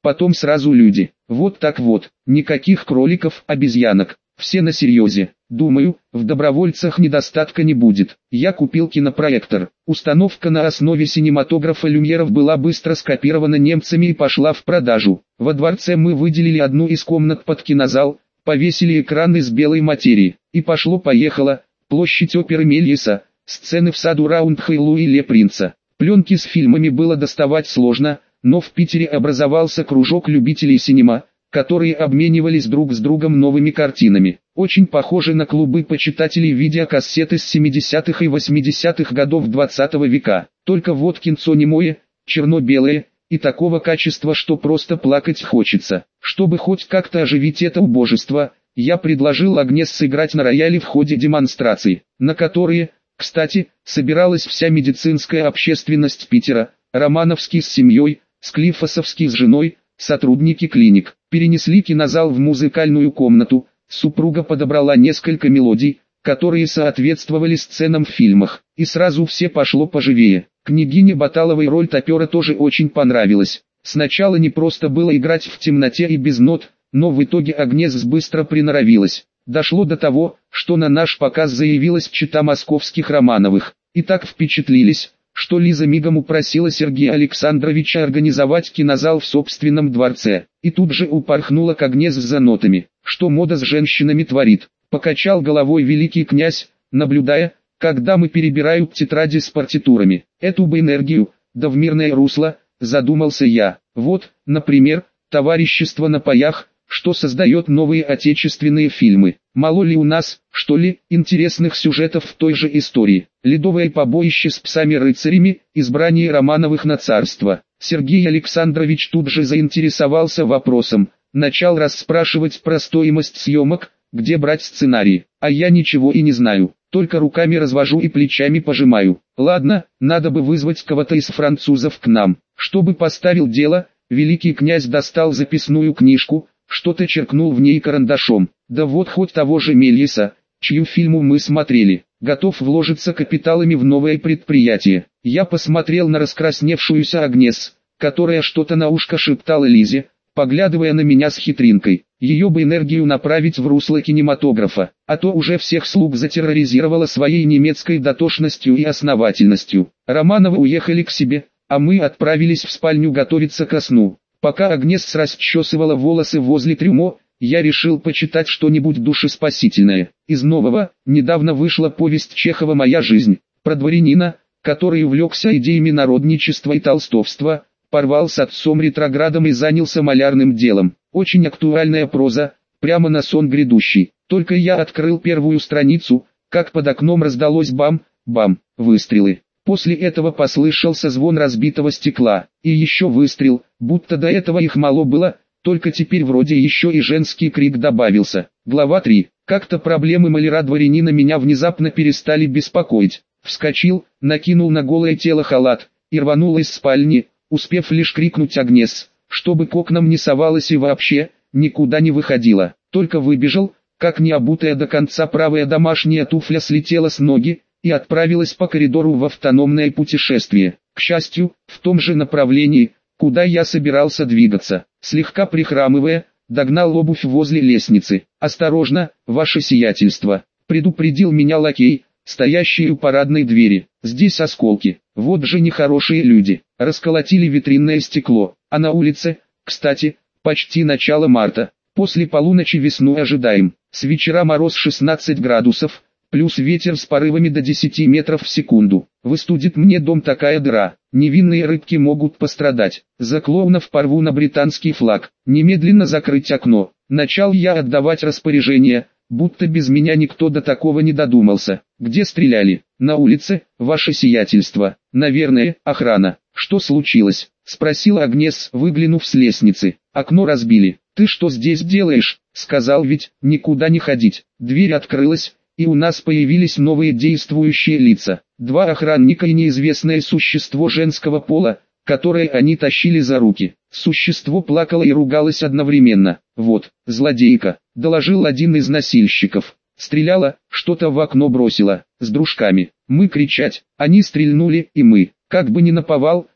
потом сразу люди. Вот так вот, никаких кроликов, обезьянок, все на серьезе. Думаю, в добровольцах недостатка не будет. Я купил кинопроектор. Установка на основе синематографа люмьеров была быстро скопирована немцами и пошла в продажу. Во дворце мы выделили одну из комнат под кинозал, повесили экран из белой материи. И пошло-поехало, площадь оперы Мельеса, сцены в саду Раундхейлу и Ле Принца. Пленки с фильмами было доставать сложно, но в Питере образовался кружок любителей синема, которые обменивались друг с другом новыми картинами. Очень похожи на клубы почитателей видеокассеты с семидесятых и восьмидесятых годов двадцатого века. Только вот кинцо немое, черно-белое, и такого качества, что просто плакать хочется. Чтобы хоть как-то оживить это убожество, я предложил Агнес сыграть на рояле в ходе демонстраций, на которые, кстати, собиралась вся медицинская общественность Питера, Романовский с семьей, Склифосовский с женой, сотрудники клиник. Перенесли кинозал в музыкальную комнату, супруга подобрала несколько мелодий, которые соответствовали сценам в фильмах, и сразу все пошло поживее. Княгине Баталовой роль топера тоже очень понравилась. Сначала не просто было играть в темноте и без нот, но в итоге Агнес быстро приноровилась. Дошло до того, что на наш показ заявилась чета московских Романовых, и так впечатлились, что Лиза мигом упросила Сергея Александровича организовать кинозал в собственном дворце, и тут же упорхнула к Агнес за нотами. Что мода с женщинами творит, покачал головой великий князь, наблюдая, как дамы перебирают тетради с партитурами. Эту бы энергию, да в мирное русло, задумался я. Вот, например, товарищество на паях, что создает новые отечественные фильмы. Мало ли у нас, что ли, интересных сюжетов в той же истории. Ледовое побоище с псами-рыцарями, избрание Романовых на царство. Сергей Александрович тут же заинтересовался вопросом, начал расспрашивать про стоимость съемок, где брать сценарий. А я ничего и не знаю, только руками развожу и плечами пожимаю. Ладно, надо бы вызвать кого-то из французов к нам, чтобы поставил дело. Великий князь достал записную книжку, что-то черкнул в ней карандашом. Да вот хоть того же Мельеса, чью фильму мы смотрели, готов вложиться капиталами в новое предприятие. Я посмотрел на раскрасневшуюся Агнес, которая что-то на ушко шептала Лизе, поглядывая на меня с хитринкой. Ее бы энергию направить в русло кинематографа, а то уже всех слуг затерроризировала своей немецкой дотошностью и основательностью. Романовы уехали к себе, а мы отправились в спальню готовиться ко сну. Пока Агнес расчесывала волосы возле трюмо, я решил почитать что-нибудь душеспасительное. Из нового, недавно вышла повесть Чехова «Моя жизнь», про дворянина, который увлекся идеями народничества и толстовства, порвал с отцом ретроградом и занялся малярным делом. Очень актуальная проза, прямо на сон грядущий. Только я открыл первую страницу, как под окном раздалось бам-бам, выстрелы. После этого послышался звон разбитого стекла, и еще выстрел, будто до этого их мало было, только теперь вроде еще и женский крик добавился. Глава три. Как-то проблемы маляра-дворянина меня внезапно перестали беспокоить. Вскочил, накинул на голое тело халат, и рванул из спальни, успев лишь крикнуть Агнес, чтобы к окнам не совалась и вообще, никуда не выходила. Только выбежал, как не обутая до конца правая домашняя туфля слетела с ноги, и отправилась по коридору в автономное путешествие. К счастью, в том же направлении, куда я собирался двигаться. Слегка прихрамывая, догнал обувь возле лестницы. «Осторожно, ваше сиятельство», — предупредил меня лакей, стоящий у парадной двери. «Здесь осколки, вот же нехорошие люди, расколотили витринное стекло, а на улице, кстати, почти начало марта, после полуночи весну ожидаем, с вечера мороз шестнадцать градусов, плюс ветер с порывами до десяти метров в секунду. Выстудит мне дом такая дыра, невинные рыбки могут пострадать. За клоунов порву на британский флаг, немедленно закрыть окно». Начал я отдавать распоряжение, будто без меня никто до такого не додумался. «Где стреляли?» «На улице, ваше сиятельство. Наверное, охрана». «Что случилось?» — спросила Агнес, выглянув с лестницы. «Окно разбили». «Ты что здесь делаешь?» — сказал ведь, никуда не ходить. Дверь открылась, и у нас появились новые действующие лица. Два охранника и неизвестное существо женского пола, которое они тащили за руки. Существо плакало и ругалось одновременно. «Вот, злодейка», — доложил один из носильщиков. «Стреляла, что-то в окно бросила, с дружками». Мы кричать, они стрельнули, и мы, как бы не наповал,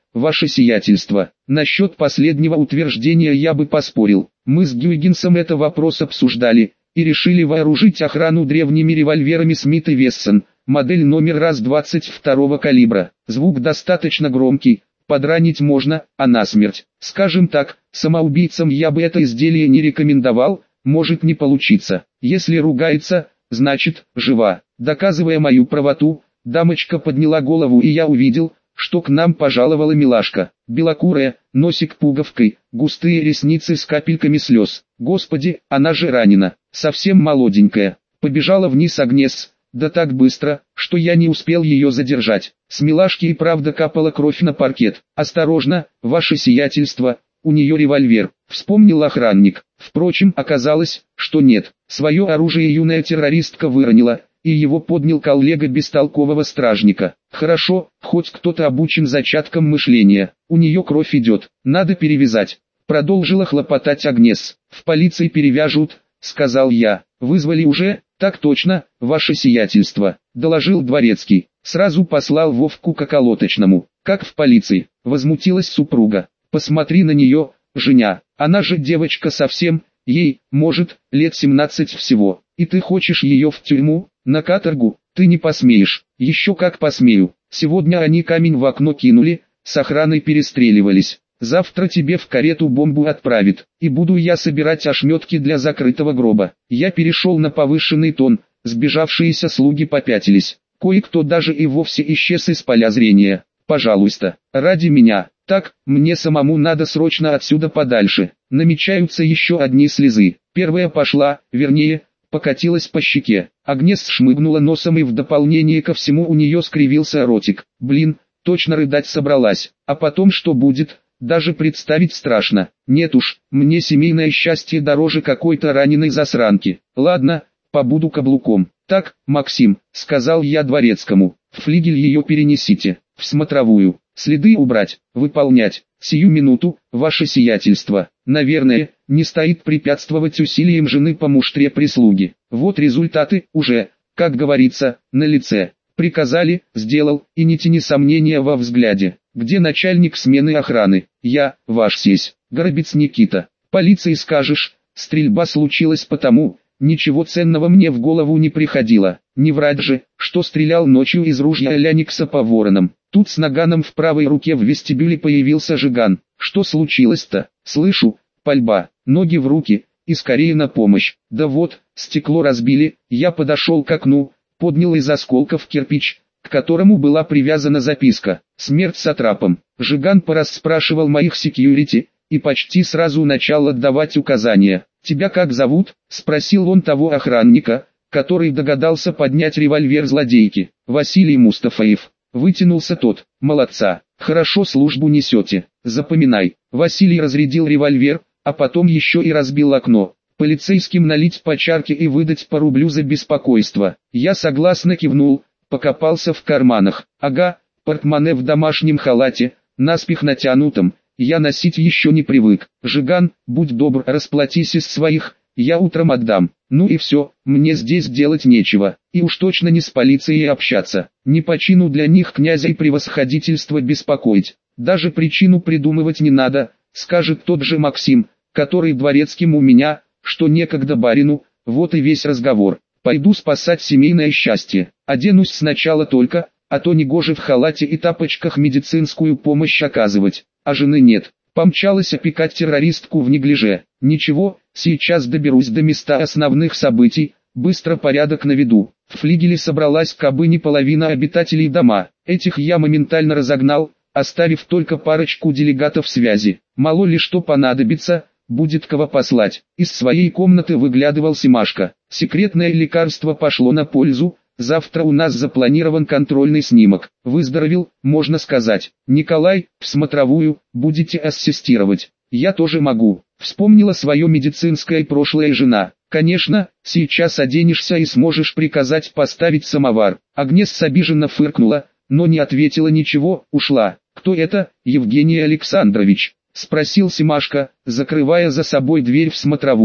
ваше сиятельство. Насчет последнего утверждения я бы поспорил. Мы с Гюйгенсом это вопрос обсуждали и решили вооружить охрану древними револьверами Смит и Вессон, модель номер раз двадцать второго калибра. Звук достаточно громкий, подранить можно, а насмерть. Скажем так, самоубийцам я бы это изделие не рекомендовал, может не получиться. Если ругается, значит, жива. Доказывая мою правоту, дамочка подняла голову, и я увидел, что к нам пожаловала милашка. Белокурая, носик пуговкой, густые ресницы с капельками слез. Господи, она же ранена, совсем молоденькая. Побежала вниз Агнес, да так быстро, что я не успел ее задержать. С милашки и правда капала кровь на паркет. «Осторожно, ваше сиятельство, у нее револьвер», — вспомнил охранник. Впрочем, оказалось, что нет. Свое оружие юная террористка выронила, и его поднял коллега бестолкового стражника. «Хорошо, хоть кто-то обучен зачаткам мышления. У нее кровь идет, надо перевязать», — продолжила хлопотать Агнес. «В полиции перевяжут», — сказал я. «Вызвали уже?» «Так точно, ваше сиятельство», — доложил дворецкий. Сразу послал Вовку к околоточному. «Как в полиции?» — возмутилась супруга. «Посмотри на нее, Женя, она же девочка совсем, ей, может, лет семнадцать всего. И ты хочешь ее в тюрьму, на каторгу? Ты не посмеешь». «Еще как посмею. Сегодня они камень в окно кинули, с охраной перестреливались. Завтра тебе в карету бомбу отправят, и буду я собирать ошметки для закрытого гроба». Я перешел на повышенный тон, сбежавшиеся слуги попятились. Кое-кто даже и вовсе исчез из поля зрения. «Пожалуйста, ради меня. Так, мне самому надо срочно отсюда подальше». Намечаются еще одни слезы. Первая пошла, вернее, покатилась по щеке. Агнес шмыгнула носом, и в дополнение ко всему у нее скривился ротик. Блин, точно рыдать собралась. А потом что будет? Даже представить страшно. Нет уж, мне семейное счастье дороже какой-то раненой засранки. Ладно, побуду каблуком. «Так, Максим», — сказал я дворецкому, — «в флигель ее перенесите, в смотровую, следы убрать, выполнять, сию минуту, ваше сиятельство». Наверное, не стоит препятствовать усилиям жены по муштре прислуги. Вот результаты, уже, как говорится, на лице. Приказали, сделал, и не тяни сомнения во взгляде. «Где начальник смены охраны?» «Я, ваш сесь, Горобец Никита». «Полиции скажешь, стрельба случилась потому, ничего ценного мне в голову не приходило. Не врать же, что стрелял ночью из ружья Ляникса по воронам». Тут с наганом в правой руке в вестибюле появился Жиган. «Что случилось-то?» «Слышу, пальба, ноги в руки, и скорее на помощь». «Да вот, стекло разбили». Я подошел к окну, поднял из осколков кирпич, к которому была привязана записка «Смерть сатрапам». Жиган порасспрашивал моих секьюрити, и почти сразу начал отдавать указания. «Тебя как зовут?» — спросил он того охранника, который догадался поднять револьвер злодейки. «Василий Мустафаев». Вытянулся тот. «Молодца, хорошо службу несете. Запоминай». Василий разрядил револьвер, а потом еще и разбил окно. «Полицейским налить по чарке и выдать по рублю за беспокойство». Я согласно кивнул, покопался в карманах. Ага, портмоне в домашнем халате, наспех натянутом, я носить еще не привык. «Жиган, будь добр, расплатись из своих, я утром отдам». Ну и все, мне здесь делать нечего, и уж точно не с полицией общаться. Не по чину для них князя и превосходительства беспокоить. Даже причину придумывать не надо, скажет тот же Максим, который дворецким у меня, что некогда барину, вот и весь разговор. Пойду спасать семейное счастье. Оденусь сначала только, а то негоже в халате и тапочках медицинскую помощь оказывать, а жены нет. Помчалась опекать террористку в неглиже. Ничего, сейчас доберусь до места основных событий, быстро порядок наведу. В флигеле собралась кабы не половина обитателей дома. Этих я моментально разогнал, оставив только парочку делегатов связи. Мало ли что понадобится, будет кого послать. Из своей комнаты выглядывал Семашко. Секретное лекарство пошло на пользу. Завтра у нас запланирован контрольный снимок. Выздоровел, можно сказать. Николай, в смотровую, будете ассистировать. Я тоже могу. Вспомнила свое медицинское прошлое жена. Конечно, сейчас оденешься и сможешь приказать поставить самовар. Агнес обиженно фыркнула, но не ответила ничего, ушла. «Кто это, Евгений Александрович?» — спросил Семашко, закрывая за собой дверь в смотровую.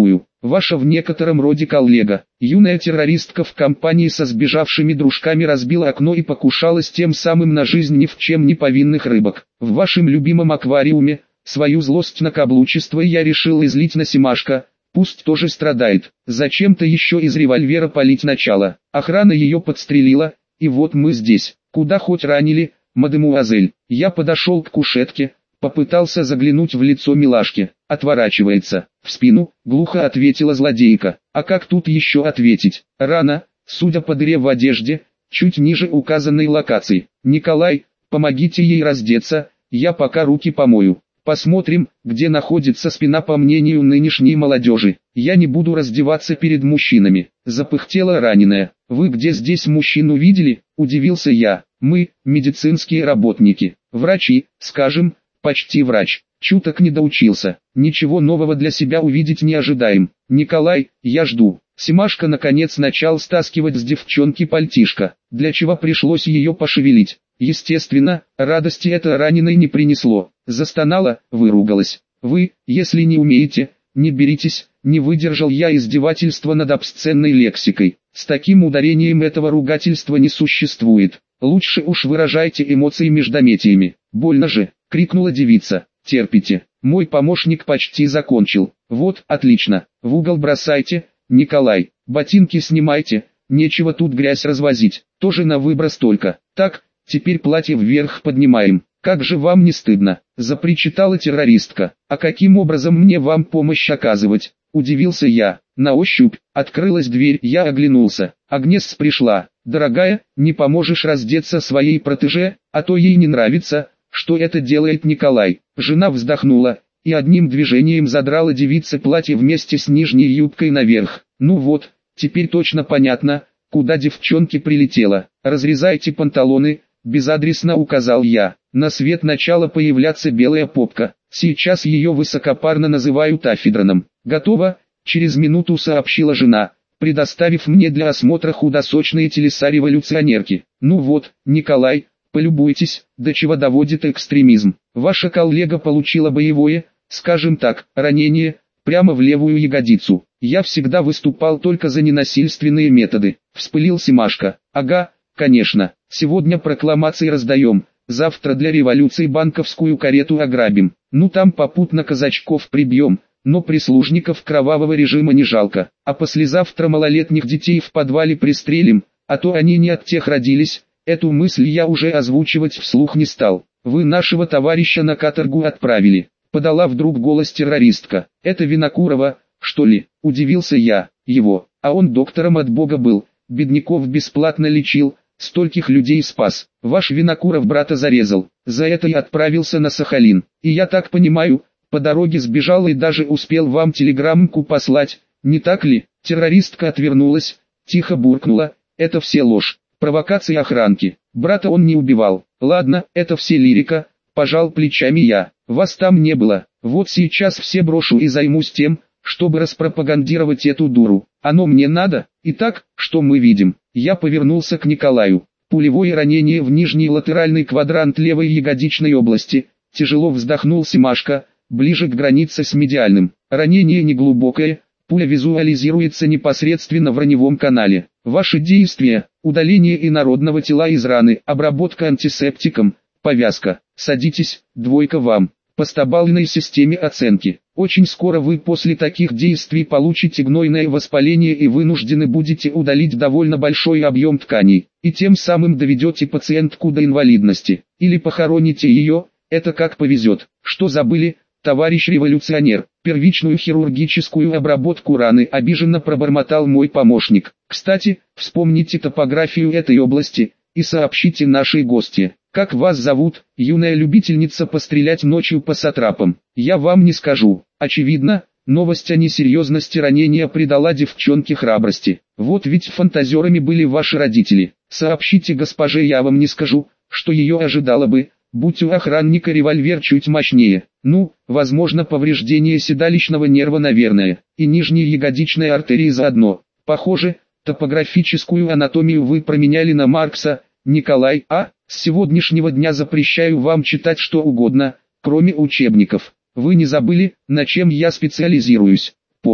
Ваша в некотором роде коллега, юная террористка в компании со сбежавшими дружками разбила окно и покушалась тем самым на жизнь ни в чем не повинных рыбок. В вашем любимом аквариуме, свою злость на каблучество я решил излить на Семашко, пусть тоже страдает. Зачем-то еще из револьвера палить начало. Охрана ее подстрелила, и вот мы здесь. Куда хоть ранили, мадемуазель? Я подошел к кушетке, попытался заглянуть в лицо милашки. Отворачивается. В спину, глухо ответила злодейка. А как тут еще ответить? Рана, судя по дыре в одежде, чуть ниже указанной локации. Николай, помогите ей раздеться, я пока руки помою. Посмотрим, где находится спина по мнению нынешней молодежи. Я не буду раздеваться перед мужчинами. Запыхтела раненая. Вы где здесь мужчину видели? Удивился я. Мы, медицинские работники. Врачи, скажем, почти врач. Чуток не доучился. Ничего нового для себя увидеть не ожидаем. Николай, я жду. Семашко наконец начал стаскивать с девчонки пальтишко, для чего пришлось ее пошевелить. Естественно, радости это раненой не принесло. Застонала, выругалась. Вы, если не умеете, не беритесь, не выдержал я издевательства над обсценной лексикой. С таким ударением этого ругательства не существует. Лучше уж выражайте эмоции междометиями. Больно же, крикнула девица. Терпите, мой помощник почти закончил. Вот, отлично, в угол бросайте, Николай, ботинки снимайте, нечего тут грязь развозить, тоже на выброс только. Так, теперь платье вверх поднимаем. Как же вам не стыдно? Запричитала террористка. А каким образом мне вам помощь оказывать? Удивился я. На ощупь, открылась дверь, я оглянулся. Агнес пришла. Дорогая, не поможешь раздеться своей протеже, а то ей не нравится, что это делает Николай. Жена вздохнула и одним движением задрала девице платье вместе с нижней юбкой наверх. Ну вот, теперь точно понятно, куда девчонке прилетело. Разрезайте панталоны, безадресно указал я. На свет начала появляться белая попка. Сейчас ее высокопарно называют афедроном. Готово, через минуту сообщила жена, предоставив мне для осмотра худосочные телеса революционерки. Ну вот, Николай, полюбуйтесь, до чего доводит экстремизм. Ваша коллега получила боевое, скажем так, ранение, прямо в левую ягодицу. Я всегда выступал только за ненасильственные методы. Вспылил Семашко. Ага, конечно, сегодня прокламации раздаем, завтра для революции банковскую карету ограбим. Ну там попутно казачков прибьем, но прислужников кровавого режима не жалко. А послезавтра малолетних детей в подвале пристрелим, а то они не от тех родились. Эту мысль я уже озвучивать вслух не стал. Вы нашего товарища на каторгу отправили. Подала вдруг голос террористка. Это Винокурова, что ли? Удивился я. Его. А он доктором от Бога был. Бедняков бесплатно лечил. Стольких людей спас. Ваш Винокуров брата зарезал. За это я отправился на Сахалин. И я так понимаю, по дороге сбежал и даже успел вам телеграммку послать. Не так ли? Террористка отвернулась. Тихо буркнула. Это все ложь. Провокации охранки. Брата он не убивал. Ладно, это все лирика, пожал плечами я. Вас там не было. Вот сейчас все брошу и займусь тем, чтобы распропагандировать эту дуру. Оно мне надо? Итак, что мы видим? Я повернулся к Николаю. Пулевое ранение в нижний латеральный квадрант левой ягодичной области. Тяжело вздохнул Семашко, ближе к границе с медиальным. Ранение неглубокое. Пуля визуализируется непосредственно в раневом канале. Ваши действия: удаление инородного тела из раны, обработка антисептиком, повязка. Садитесь, двойка вам. По стабальной системе оценки. Очень скоро вы после таких действий получите гнойное воспаление и вынуждены будете удалить довольно большой объем тканей, и тем самым доведете пациентку до инвалидности. Или похороните ее, это как повезет. Что забыли, товарищ революционер? Первичную хирургическую обработку раны, обиженно пробормотал мой помощник. Кстати, вспомните топографию этой области и сообщите нашей гостье. Как вас зовут, юная любительница пострелять ночью по сатрапам? Я вам не скажу. Очевидно, новость о несерьезности ранения придала девчонке храбрости. Вот ведь фантазерами были ваши родители. Сообщите госпоже, я вам не скажу, что ее ожидало бы, будь у охранника револьвер чуть мощнее. Ну, возможно, повреждение седалищного нерва, наверное, и нижней ягодичной артерии заодно. Похоже, топографическую анатомию вы променяли на Маркса, Николай. А, с сегодняшнего дня запрещаю вам читать что угодно, кроме учебников. Вы не забыли, на чем я специализируюсь? Помню.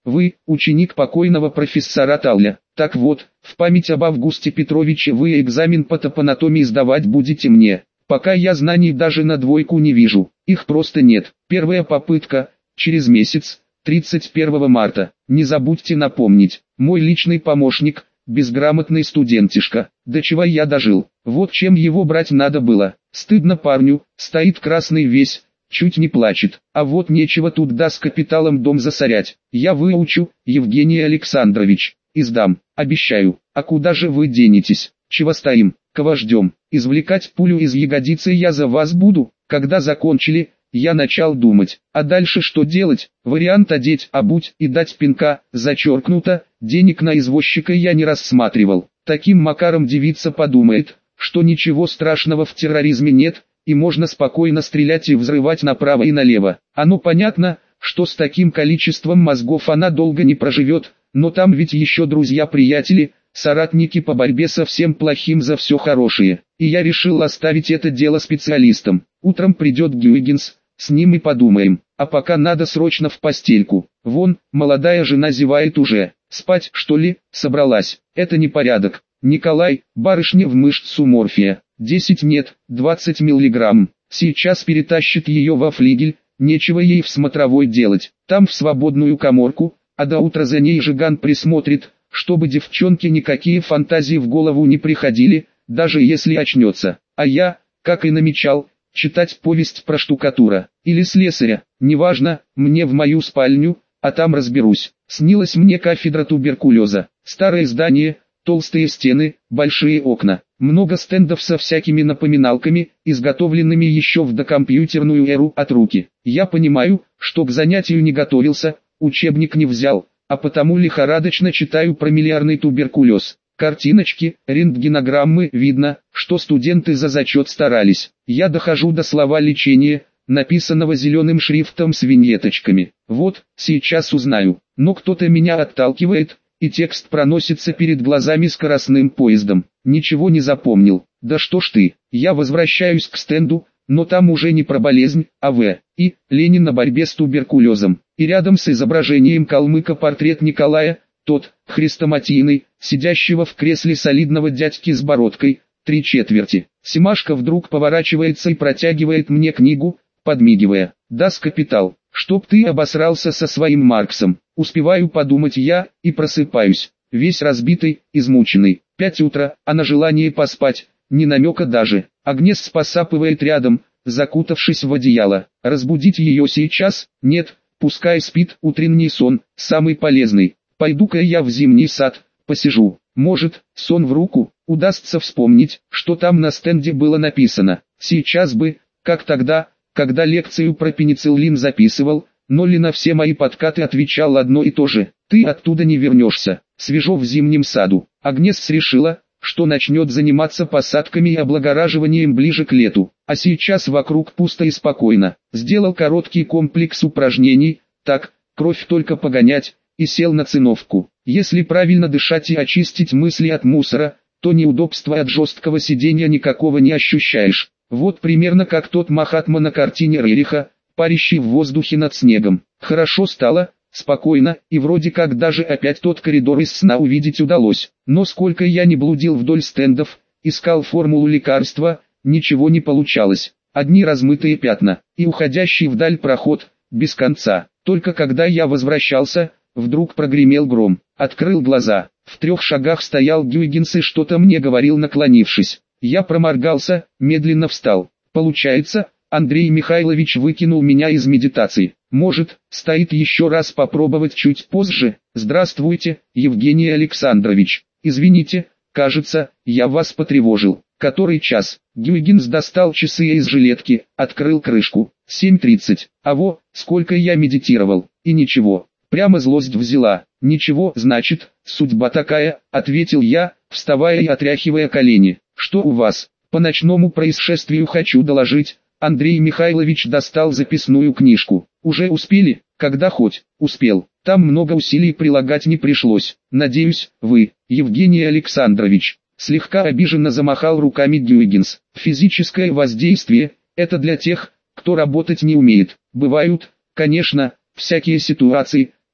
Вы, ученик покойного профессора Талля. Так вот, в память об Августе Петровиче вы экзамен по топанатомии сдавать будете мне. Пока я знаний даже на двойку не вижу, их просто нет. Первая попытка, через месяц, тридцать первого марта. Не забудьте напомнить, мой личный помощник, безграмотный студентишка. До чего я дожил, вот чем его брать надо было. Стыдно парню, стоит красный весь, чуть не плачет. А вот нечего тут да с капиталом дом засорять. Я выучу, Евгений Александрович, и сдам, обещаю. А куда же вы денетесь? Чего стоим, кого ждем? Извлекать пулю из ягодицы я за вас буду. Когда закончили, я начал думать, а дальше что делать? Вариант одеть, обуть и дать пинка, зачеркнуто, денег на извозчика я не рассматривал. Таким макаром девица подумает, что ничего страшного в терроризме нет, и можно спокойно стрелять и взрывать направо и налево. Оно понятно, что с таким количеством мозгов она долго не проживет, но там ведь еще друзья-приятели, соратники по борьбе со всем плохим за все хорошее. И я решил оставить это дело специалистам. Утром придет Гюйгенс, с ним и подумаем. А пока надо срочно в постельку. Вон, молодая жена зевает уже. Спать, что ли, собралась? Это непорядок. Николай, барышня в мышцу морфия. десять нет, двадцать миллиграмм. Сейчас перетащит ее во флигель, нечего ей в смотровой делать. Там в свободную каморку, а до утра за ней Жиган присмотрит, чтобы девчонке никакие фантазии в голову не приходили, даже если очнется. А я, как и намечал, читать повесть про штукатура, или слесаря, неважно, мне в мою спальню, а там разберусь. Снилась мне кафедра туберкулеза, старое здание, толстые стены, большие окна, много стендов со всякими напоминалками, изготовленными еще в докомпьютерную эру от руки. Я понимаю, что к занятию не готовился, учебник не взял, а потому лихорадочно читаю про миллиардный туберкулез. Картиночки, рентгенограммы, видно, что студенты за зачет старались. Я дохожу до слова лечения, написанного зеленым шрифтом с виньеточками. Вот, сейчас узнаю, но кто-то меня отталкивает, и текст проносится перед глазами скоростным поездом. Ничего не запомнил. Да что ж ты, я возвращаюсь к стенду, но там уже не про болезнь, а В. И. Ленин на борьбе с туберкулезом. И рядом с изображением калмыка портрет Николая, тот, хрестоматийный, сидящего в кресле солидного дядьки с бородкой, три четверти. Семашко вдруг поворачивается и протягивает мне книгу, подмигивая. «Дас капитал, чтоб ты обосрался со своим Марксом». Успеваю подумать я, и просыпаюсь, весь разбитый, измученный. Пять утра, а на желание поспать, ни намека даже. Агнес посапывает рядом, закутавшись в одеяло. Разбудить ее сейчас? Нет, пускай спит, утренний сон, самый полезный. Пойду-ка я в зимний сад, посижу. Может, сон в руку, удастся вспомнить, что там на стенде было написано. Сейчас бы, как тогда, когда лекцию про пенициллин записывал, но ли на все мои подкаты отвечал одно и то же. Ты оттуда не вернешься. Свежо в зимнем саду. Агнес решила, что начнет заниматься посадками и облагораживанием ближе к лету. А сейчас вокруг пусто и спокойно. Сделал короткий комплекс упражнений, так, кровь только погонять, и сел на циновку. Если правильно дышать и очистить мысли от мусора, то неудобства от жесткого сидения никакого не ощущаешь. Вот примерно как тот Махатма на картине Рериха, парящий в воздухе над снегом. Хорошо стало, спокойно, и вроде как даже опять тот коридор из сна увидеть удалось. Но сколько я не блудил вдоль стендов, искал формулу лекарства, ничего не получалось. Одни размытые пятна, и уходящий вдаль проход, без конца. Только когда я возвращался, вдруг прогремел гром. Открыл глаза. В трех шагах стоял Гюйгенс и что-то мне говорил, наклонившись. Я проморгался, медленно встал. Получается, Андрей Михайлович выкинул меня из медитации. Может, стоит еще раз попробовать чуть позже. Здравствуйте, Евгений Александрович. Извините, кажется, я вас потревожил. Который час? Гюйгенс достал часы из жилетки, открыл крышку. семь тридцать. А во, сколько я медитировал. И ничего. Прямо злость взяла. «Ничего, значит, судьба такая», — ответил я, вставая и отряхивая колени. «Что у вас? По ночному происшествию хочу доложить». Андрей Михайлович достал записную книжку. «Уже успели? Когда хоть?» «Успел. Там много усилий прилагать не пришлось. Надеюсь, вы, Евгений Александрович». Слегка обиженно замахал руками Гюйгенс. «Физическое воздействие — это для тех, кто работать не умеет. Бывают, конечно, всякие ситуации,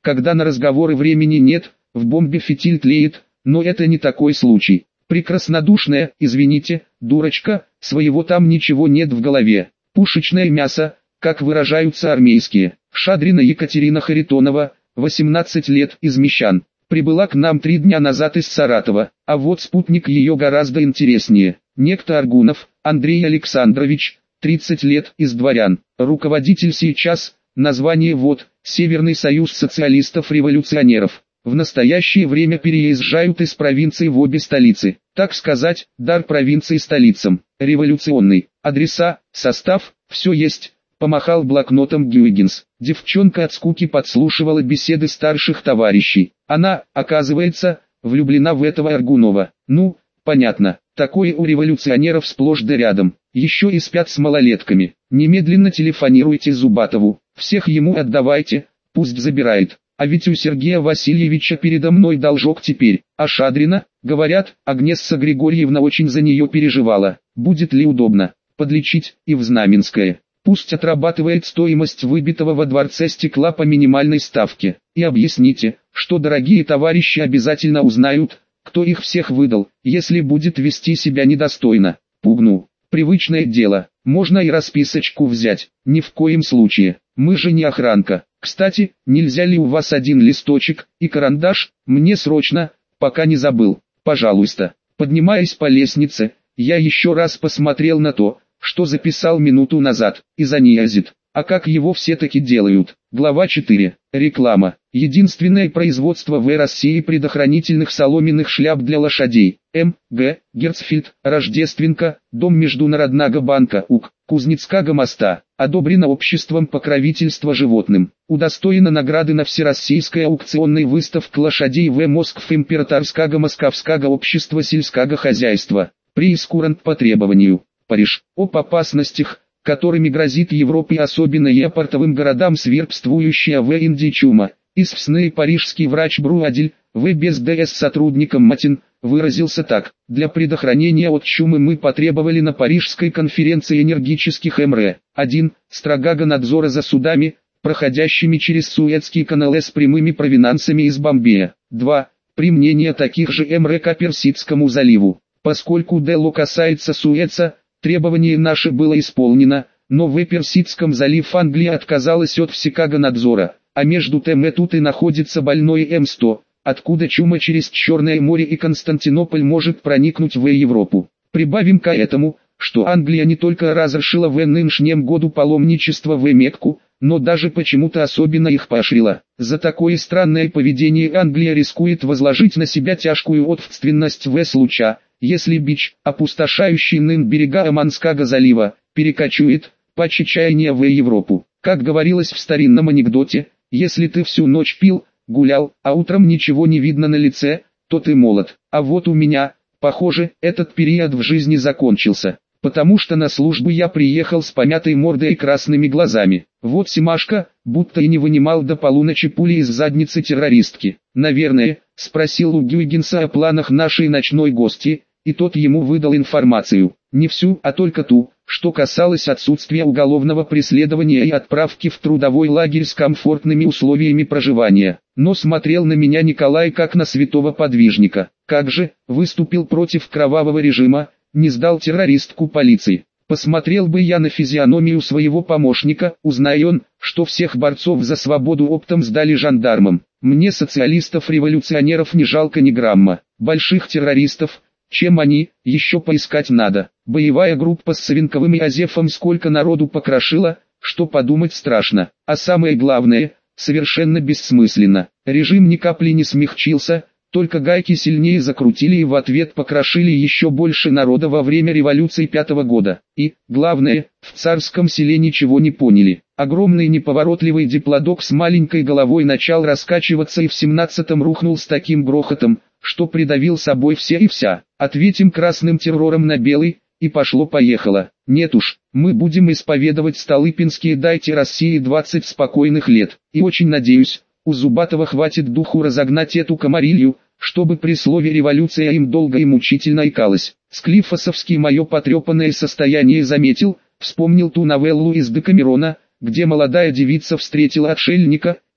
когда на разговоры времени нет, в бомбе фитиль тлеет, но это не такой случай. Прекраснодушная, извините, дурочка, своего там ничего нет в голове. Пушечное мясо, как выражаются армейские. Шадрина Екатерина Харитонова, восемнадцать лет, из Мещан. Прибыла к нам три дня назад из Саратова, а вот спутник ее гораздо интереснее. Некто Аргунов, Андрей Александрович, тридцать лет, из Дворян. Руководитель сейчас, название вот, Северный союз социалистов-революционеров. В настоящее время переезжают из провинции в обе столицы. Так сказать, дар провинции столицам. Революционный. Адреса, состав, все есть. Помахал блокнотом Гюйгенс. Девчонка от скуки подслушивала беседы старших товарищей. Она, оказывается, влюблена в этого Аргунова. Ну, понятно, такое у революционеров сплошь да рядом. Еще и спят с малолетками. Немедленно телефонируйте Зубатову, всех ему отдавайте, пусть забирает. А ведь у Сергея Васильевича передо мной должок теперь. А Шадрина, говорят, Агнесса Григорьевна очень за нее переживала. Будет ли удобно подлечить и в Знаменское. Пусть отрабатывает стоимость выбитого во дворце стекла по минимальной ставке. И объясните, что дорогие товарищи обязательно узнают, кто их всех выдал, если будет вести себя недостойно. Пугну. Привычное дело. Можно и расписочку взять. Ни в коем случае. Мы же не охранка. Кстати, нельзя ли у вас один листочек и карандаш? Мне срочно, пока не забыл. Пожалуйста. Поднимаясь по лестнице, я еще раз посмотрел на то, что записал минуту назад, изониазид. А как его все-таки делают? Глава четыре. Реклама. Единственное производство в России предохранительных соломенных шляп для лошадей. М. Г. Герцфельд, Рождественка, Дом Международного банка УК, Кузнецкого моста. Одобрено обществом покровительства животным. Удостоена награды на Всероссийской аукционной выставке лошадей в Москв Императорского Московского общества сельского хозяйства. Прейскурант по требованию. Париж. Об опасностях, которыми грозит Европе, особенно и портовым городам свирепствующая в Индии чума. Известный парижский врач Бруадель, В. без ДС сотрудником Матин, выразился так: для предохранения от чумы мы потребовали на Парижской конференции энергических МР. один. Строгого надзора за судами, проходящими через Суэцкий канал с прямыми провинансами из Бомбея. два. Применение таких же МР к Персидскому заливу. Поскольку дело касается Суэца, требование наше было исполнено, но в Персидском залив Англия отказалась от всякого надзора, а между тем и тут и находится больной М сто, откуда чума через Черное море и Константинополь может проникнуть в Европу. Прибавим к этому, что Англия не только разрешила в нынешнем году паломничество в Мекку, но даже почему-то особенно их поощрила. За такое странное поведение Англия рискует возложить на себя тяжкую ответственность в случае, если бич, опустошающий ныне берега Оманского залива, перекочует, по чечаянию в Европу. Как говорилось в старинном анекдоте, если ты всю ночь пил, гулял, а утром ничего не видно на лице, то ты молод. А вот у меня, похоже, этот период в жизни закончился, потому что на службу я приехал с помятой мордой и красными глазами. Вот Семашко, будто и не вынимал до полуночи пули из задницы террористки. Наверное, спросил у Гюйгенса о планах нашей ночной гости, и тот ему выдал информацию, не всю, а только ту, что касалось отсутствия уголовного преследования и отправки в трудовой лагерь с комфортными условиями проживания. Но смотрел на меня Николай как на святого подвижника. Как же, выступил против кровавого режима, не сдал террористку полиции. Посмотрел бы я на физиономию своего помощника, узнай он, что всех борцов за свободу оптом сдали жандармам. Мне социалистов-революционеров не жалко ни грамма. Больших террористов, чем они, еще поискать надо. Боевая группа с Савенковым и Азефом сколько народу покрошила, что подумать страшно. А самое главное, совершенно бессмысленно. Режим ни капли не смягчился, только гайки сильнее закрутили и в ответ покрошили еще больше народа во время революции пятого года. И, главное, в царском селе ничего не поняли. Огромный неповоротливый диплодок с маленькой головой начал раскачиваться и в семнадцатом рухнул с таким грохотом, что придавил собой все и вся. Ответим красным террором на белый, и пошло-поехало. Нет уж, мы будем исповедовать столыпинские «дайте России двадцать спокойных лет». И очень надеюсь, у Зубатова хватит духу разогнать эту комарилью, чтобы при слове «революция» им долго и мучительно икалось. Склифосовский мое потрепанное состояние заметил, вспомнил ту новеллу из Декамерона, где молодая девица встретила отшельника,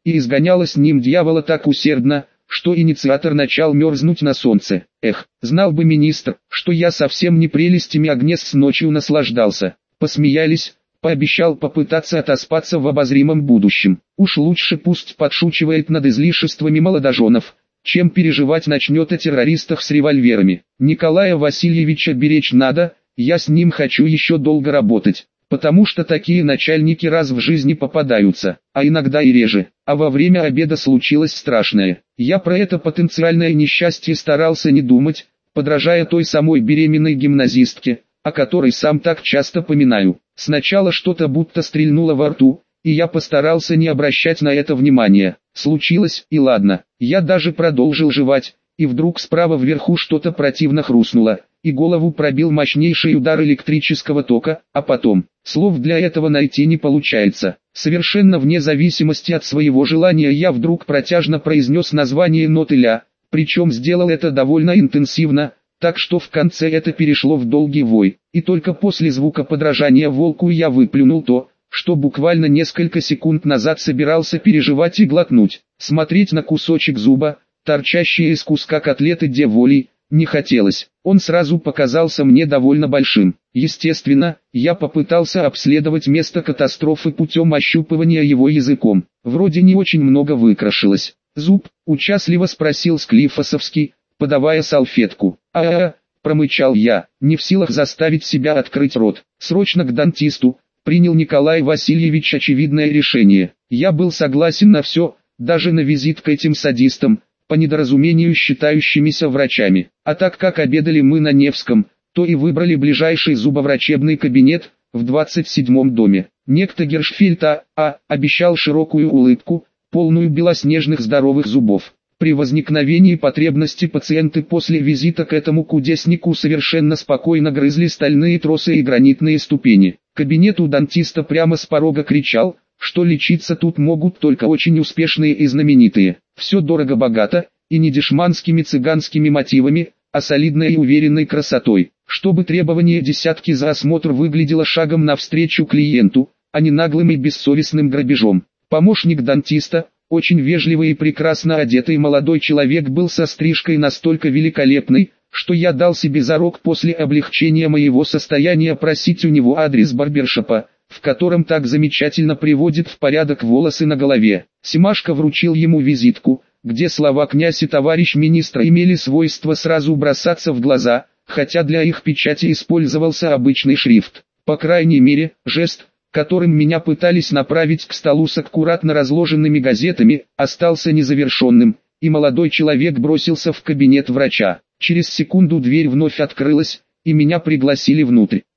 и изгоняла с ним дьявола так усердно, что инициатор начал мерзнуть на солнце. Эх, знал бы министр, что я совсем не прелестями Агнес ночью наслаждался. Посмеялись, пообещал попытаться отоспаться в обозримом будущем. Уж лучше пусть подшучивает над излишествами молодоженов, чем переживать начнет о террористах с револьверами. Николая Васильевича беречь надо, я с ним хочу еще долго работать. Потому что такие начальники раз в жизни попадаются, а иногда и реже. А во время обеда случилось страшное. Я про это потенциальное несчастье старался не думать, подражая той самой беременной гимназистке, о которой сам так часто поминаю. Сначала что-то будто стрельнуло во рту, и я постарался не обращать на это внимания. Случилось, и ладно. Я даже продолжил жевать, и вдруг справа вверху что-то противно хрустнуло, и голову пробил мощнейший удар электрического тока, а потом, слов для этого найти не получается. Совершенно вне зависимости от своего желания я вдруг протяжно произнес название ноты ля, причем сделал это довольно интенсивно, так что в конце это перешло в долгий вой, и только после звука подражания волку я выплюнул то, что буквально несколько секунд назад собирался переживать и глотнуть. Смотреть на кусочек зуба, торчащий из куска котлеты деволей, не хотелось. Он сразу показался мне довольно большим. Естественно, я попытался обследовать место катастрофы путем ощупывания его языком. Вроде не очень много выкрашилось. «Зуб?» – участливо спросил Склифосовский, подавая салфетку. «А-а-а», – промычал я, не в силах заставить себя открыть рот. «Срочно к дантисту», – принял Николай Васильевич очевидное решение. Я был согласен на все, даже на визит к этим садистам, по недоразумению считающимися врачами. А так как обедали мы на Невском, то и выбрали ближайший зубоврачебный кабинет, в двадцать седьмом доме. Некто Гершфельд А. А. обещал широкую улыбку, полную белоснежных здоровых зубов. При возникновении потребности пациенты после визита к этому кудеснику совершенно спокойно грызли стальные тросы и гранитные ступени. Кабинет у дантиста прямо с порога кричал, что лечиться тут могут только очень успешные и знаменитые. Все дорого-богато, и не дешманскими цыганскими мотивами, а солидной и уверенной красотой. Чтобы требование десятки за осмотр выглядело шагом навстречу клиенту, а не наглым и бессовестным грабежом. Помощник дантиста, очень вежливый и прекрасно одетый молодой человек, был со стрижкой настолько великолепной, что я дал себе зарок после облегчения моего состояния просить у него адрес барбершопа, в котором так замечательно приводит в порядок волосы на голове. Семашко вручил ему визитку, где слова «князь» и «товарищ министра» имели свойство сразу бросаться в глаза, хотя для их печати использовался обычный шрифт. По крайней мере, жест, которым меня пытались направить к столу с аккуратно разложенными газетами, остался незавершенным, и молодой человек бросился в кабинет врача. Через секунду дверь вновь открылась, и меня пригласили внутрь.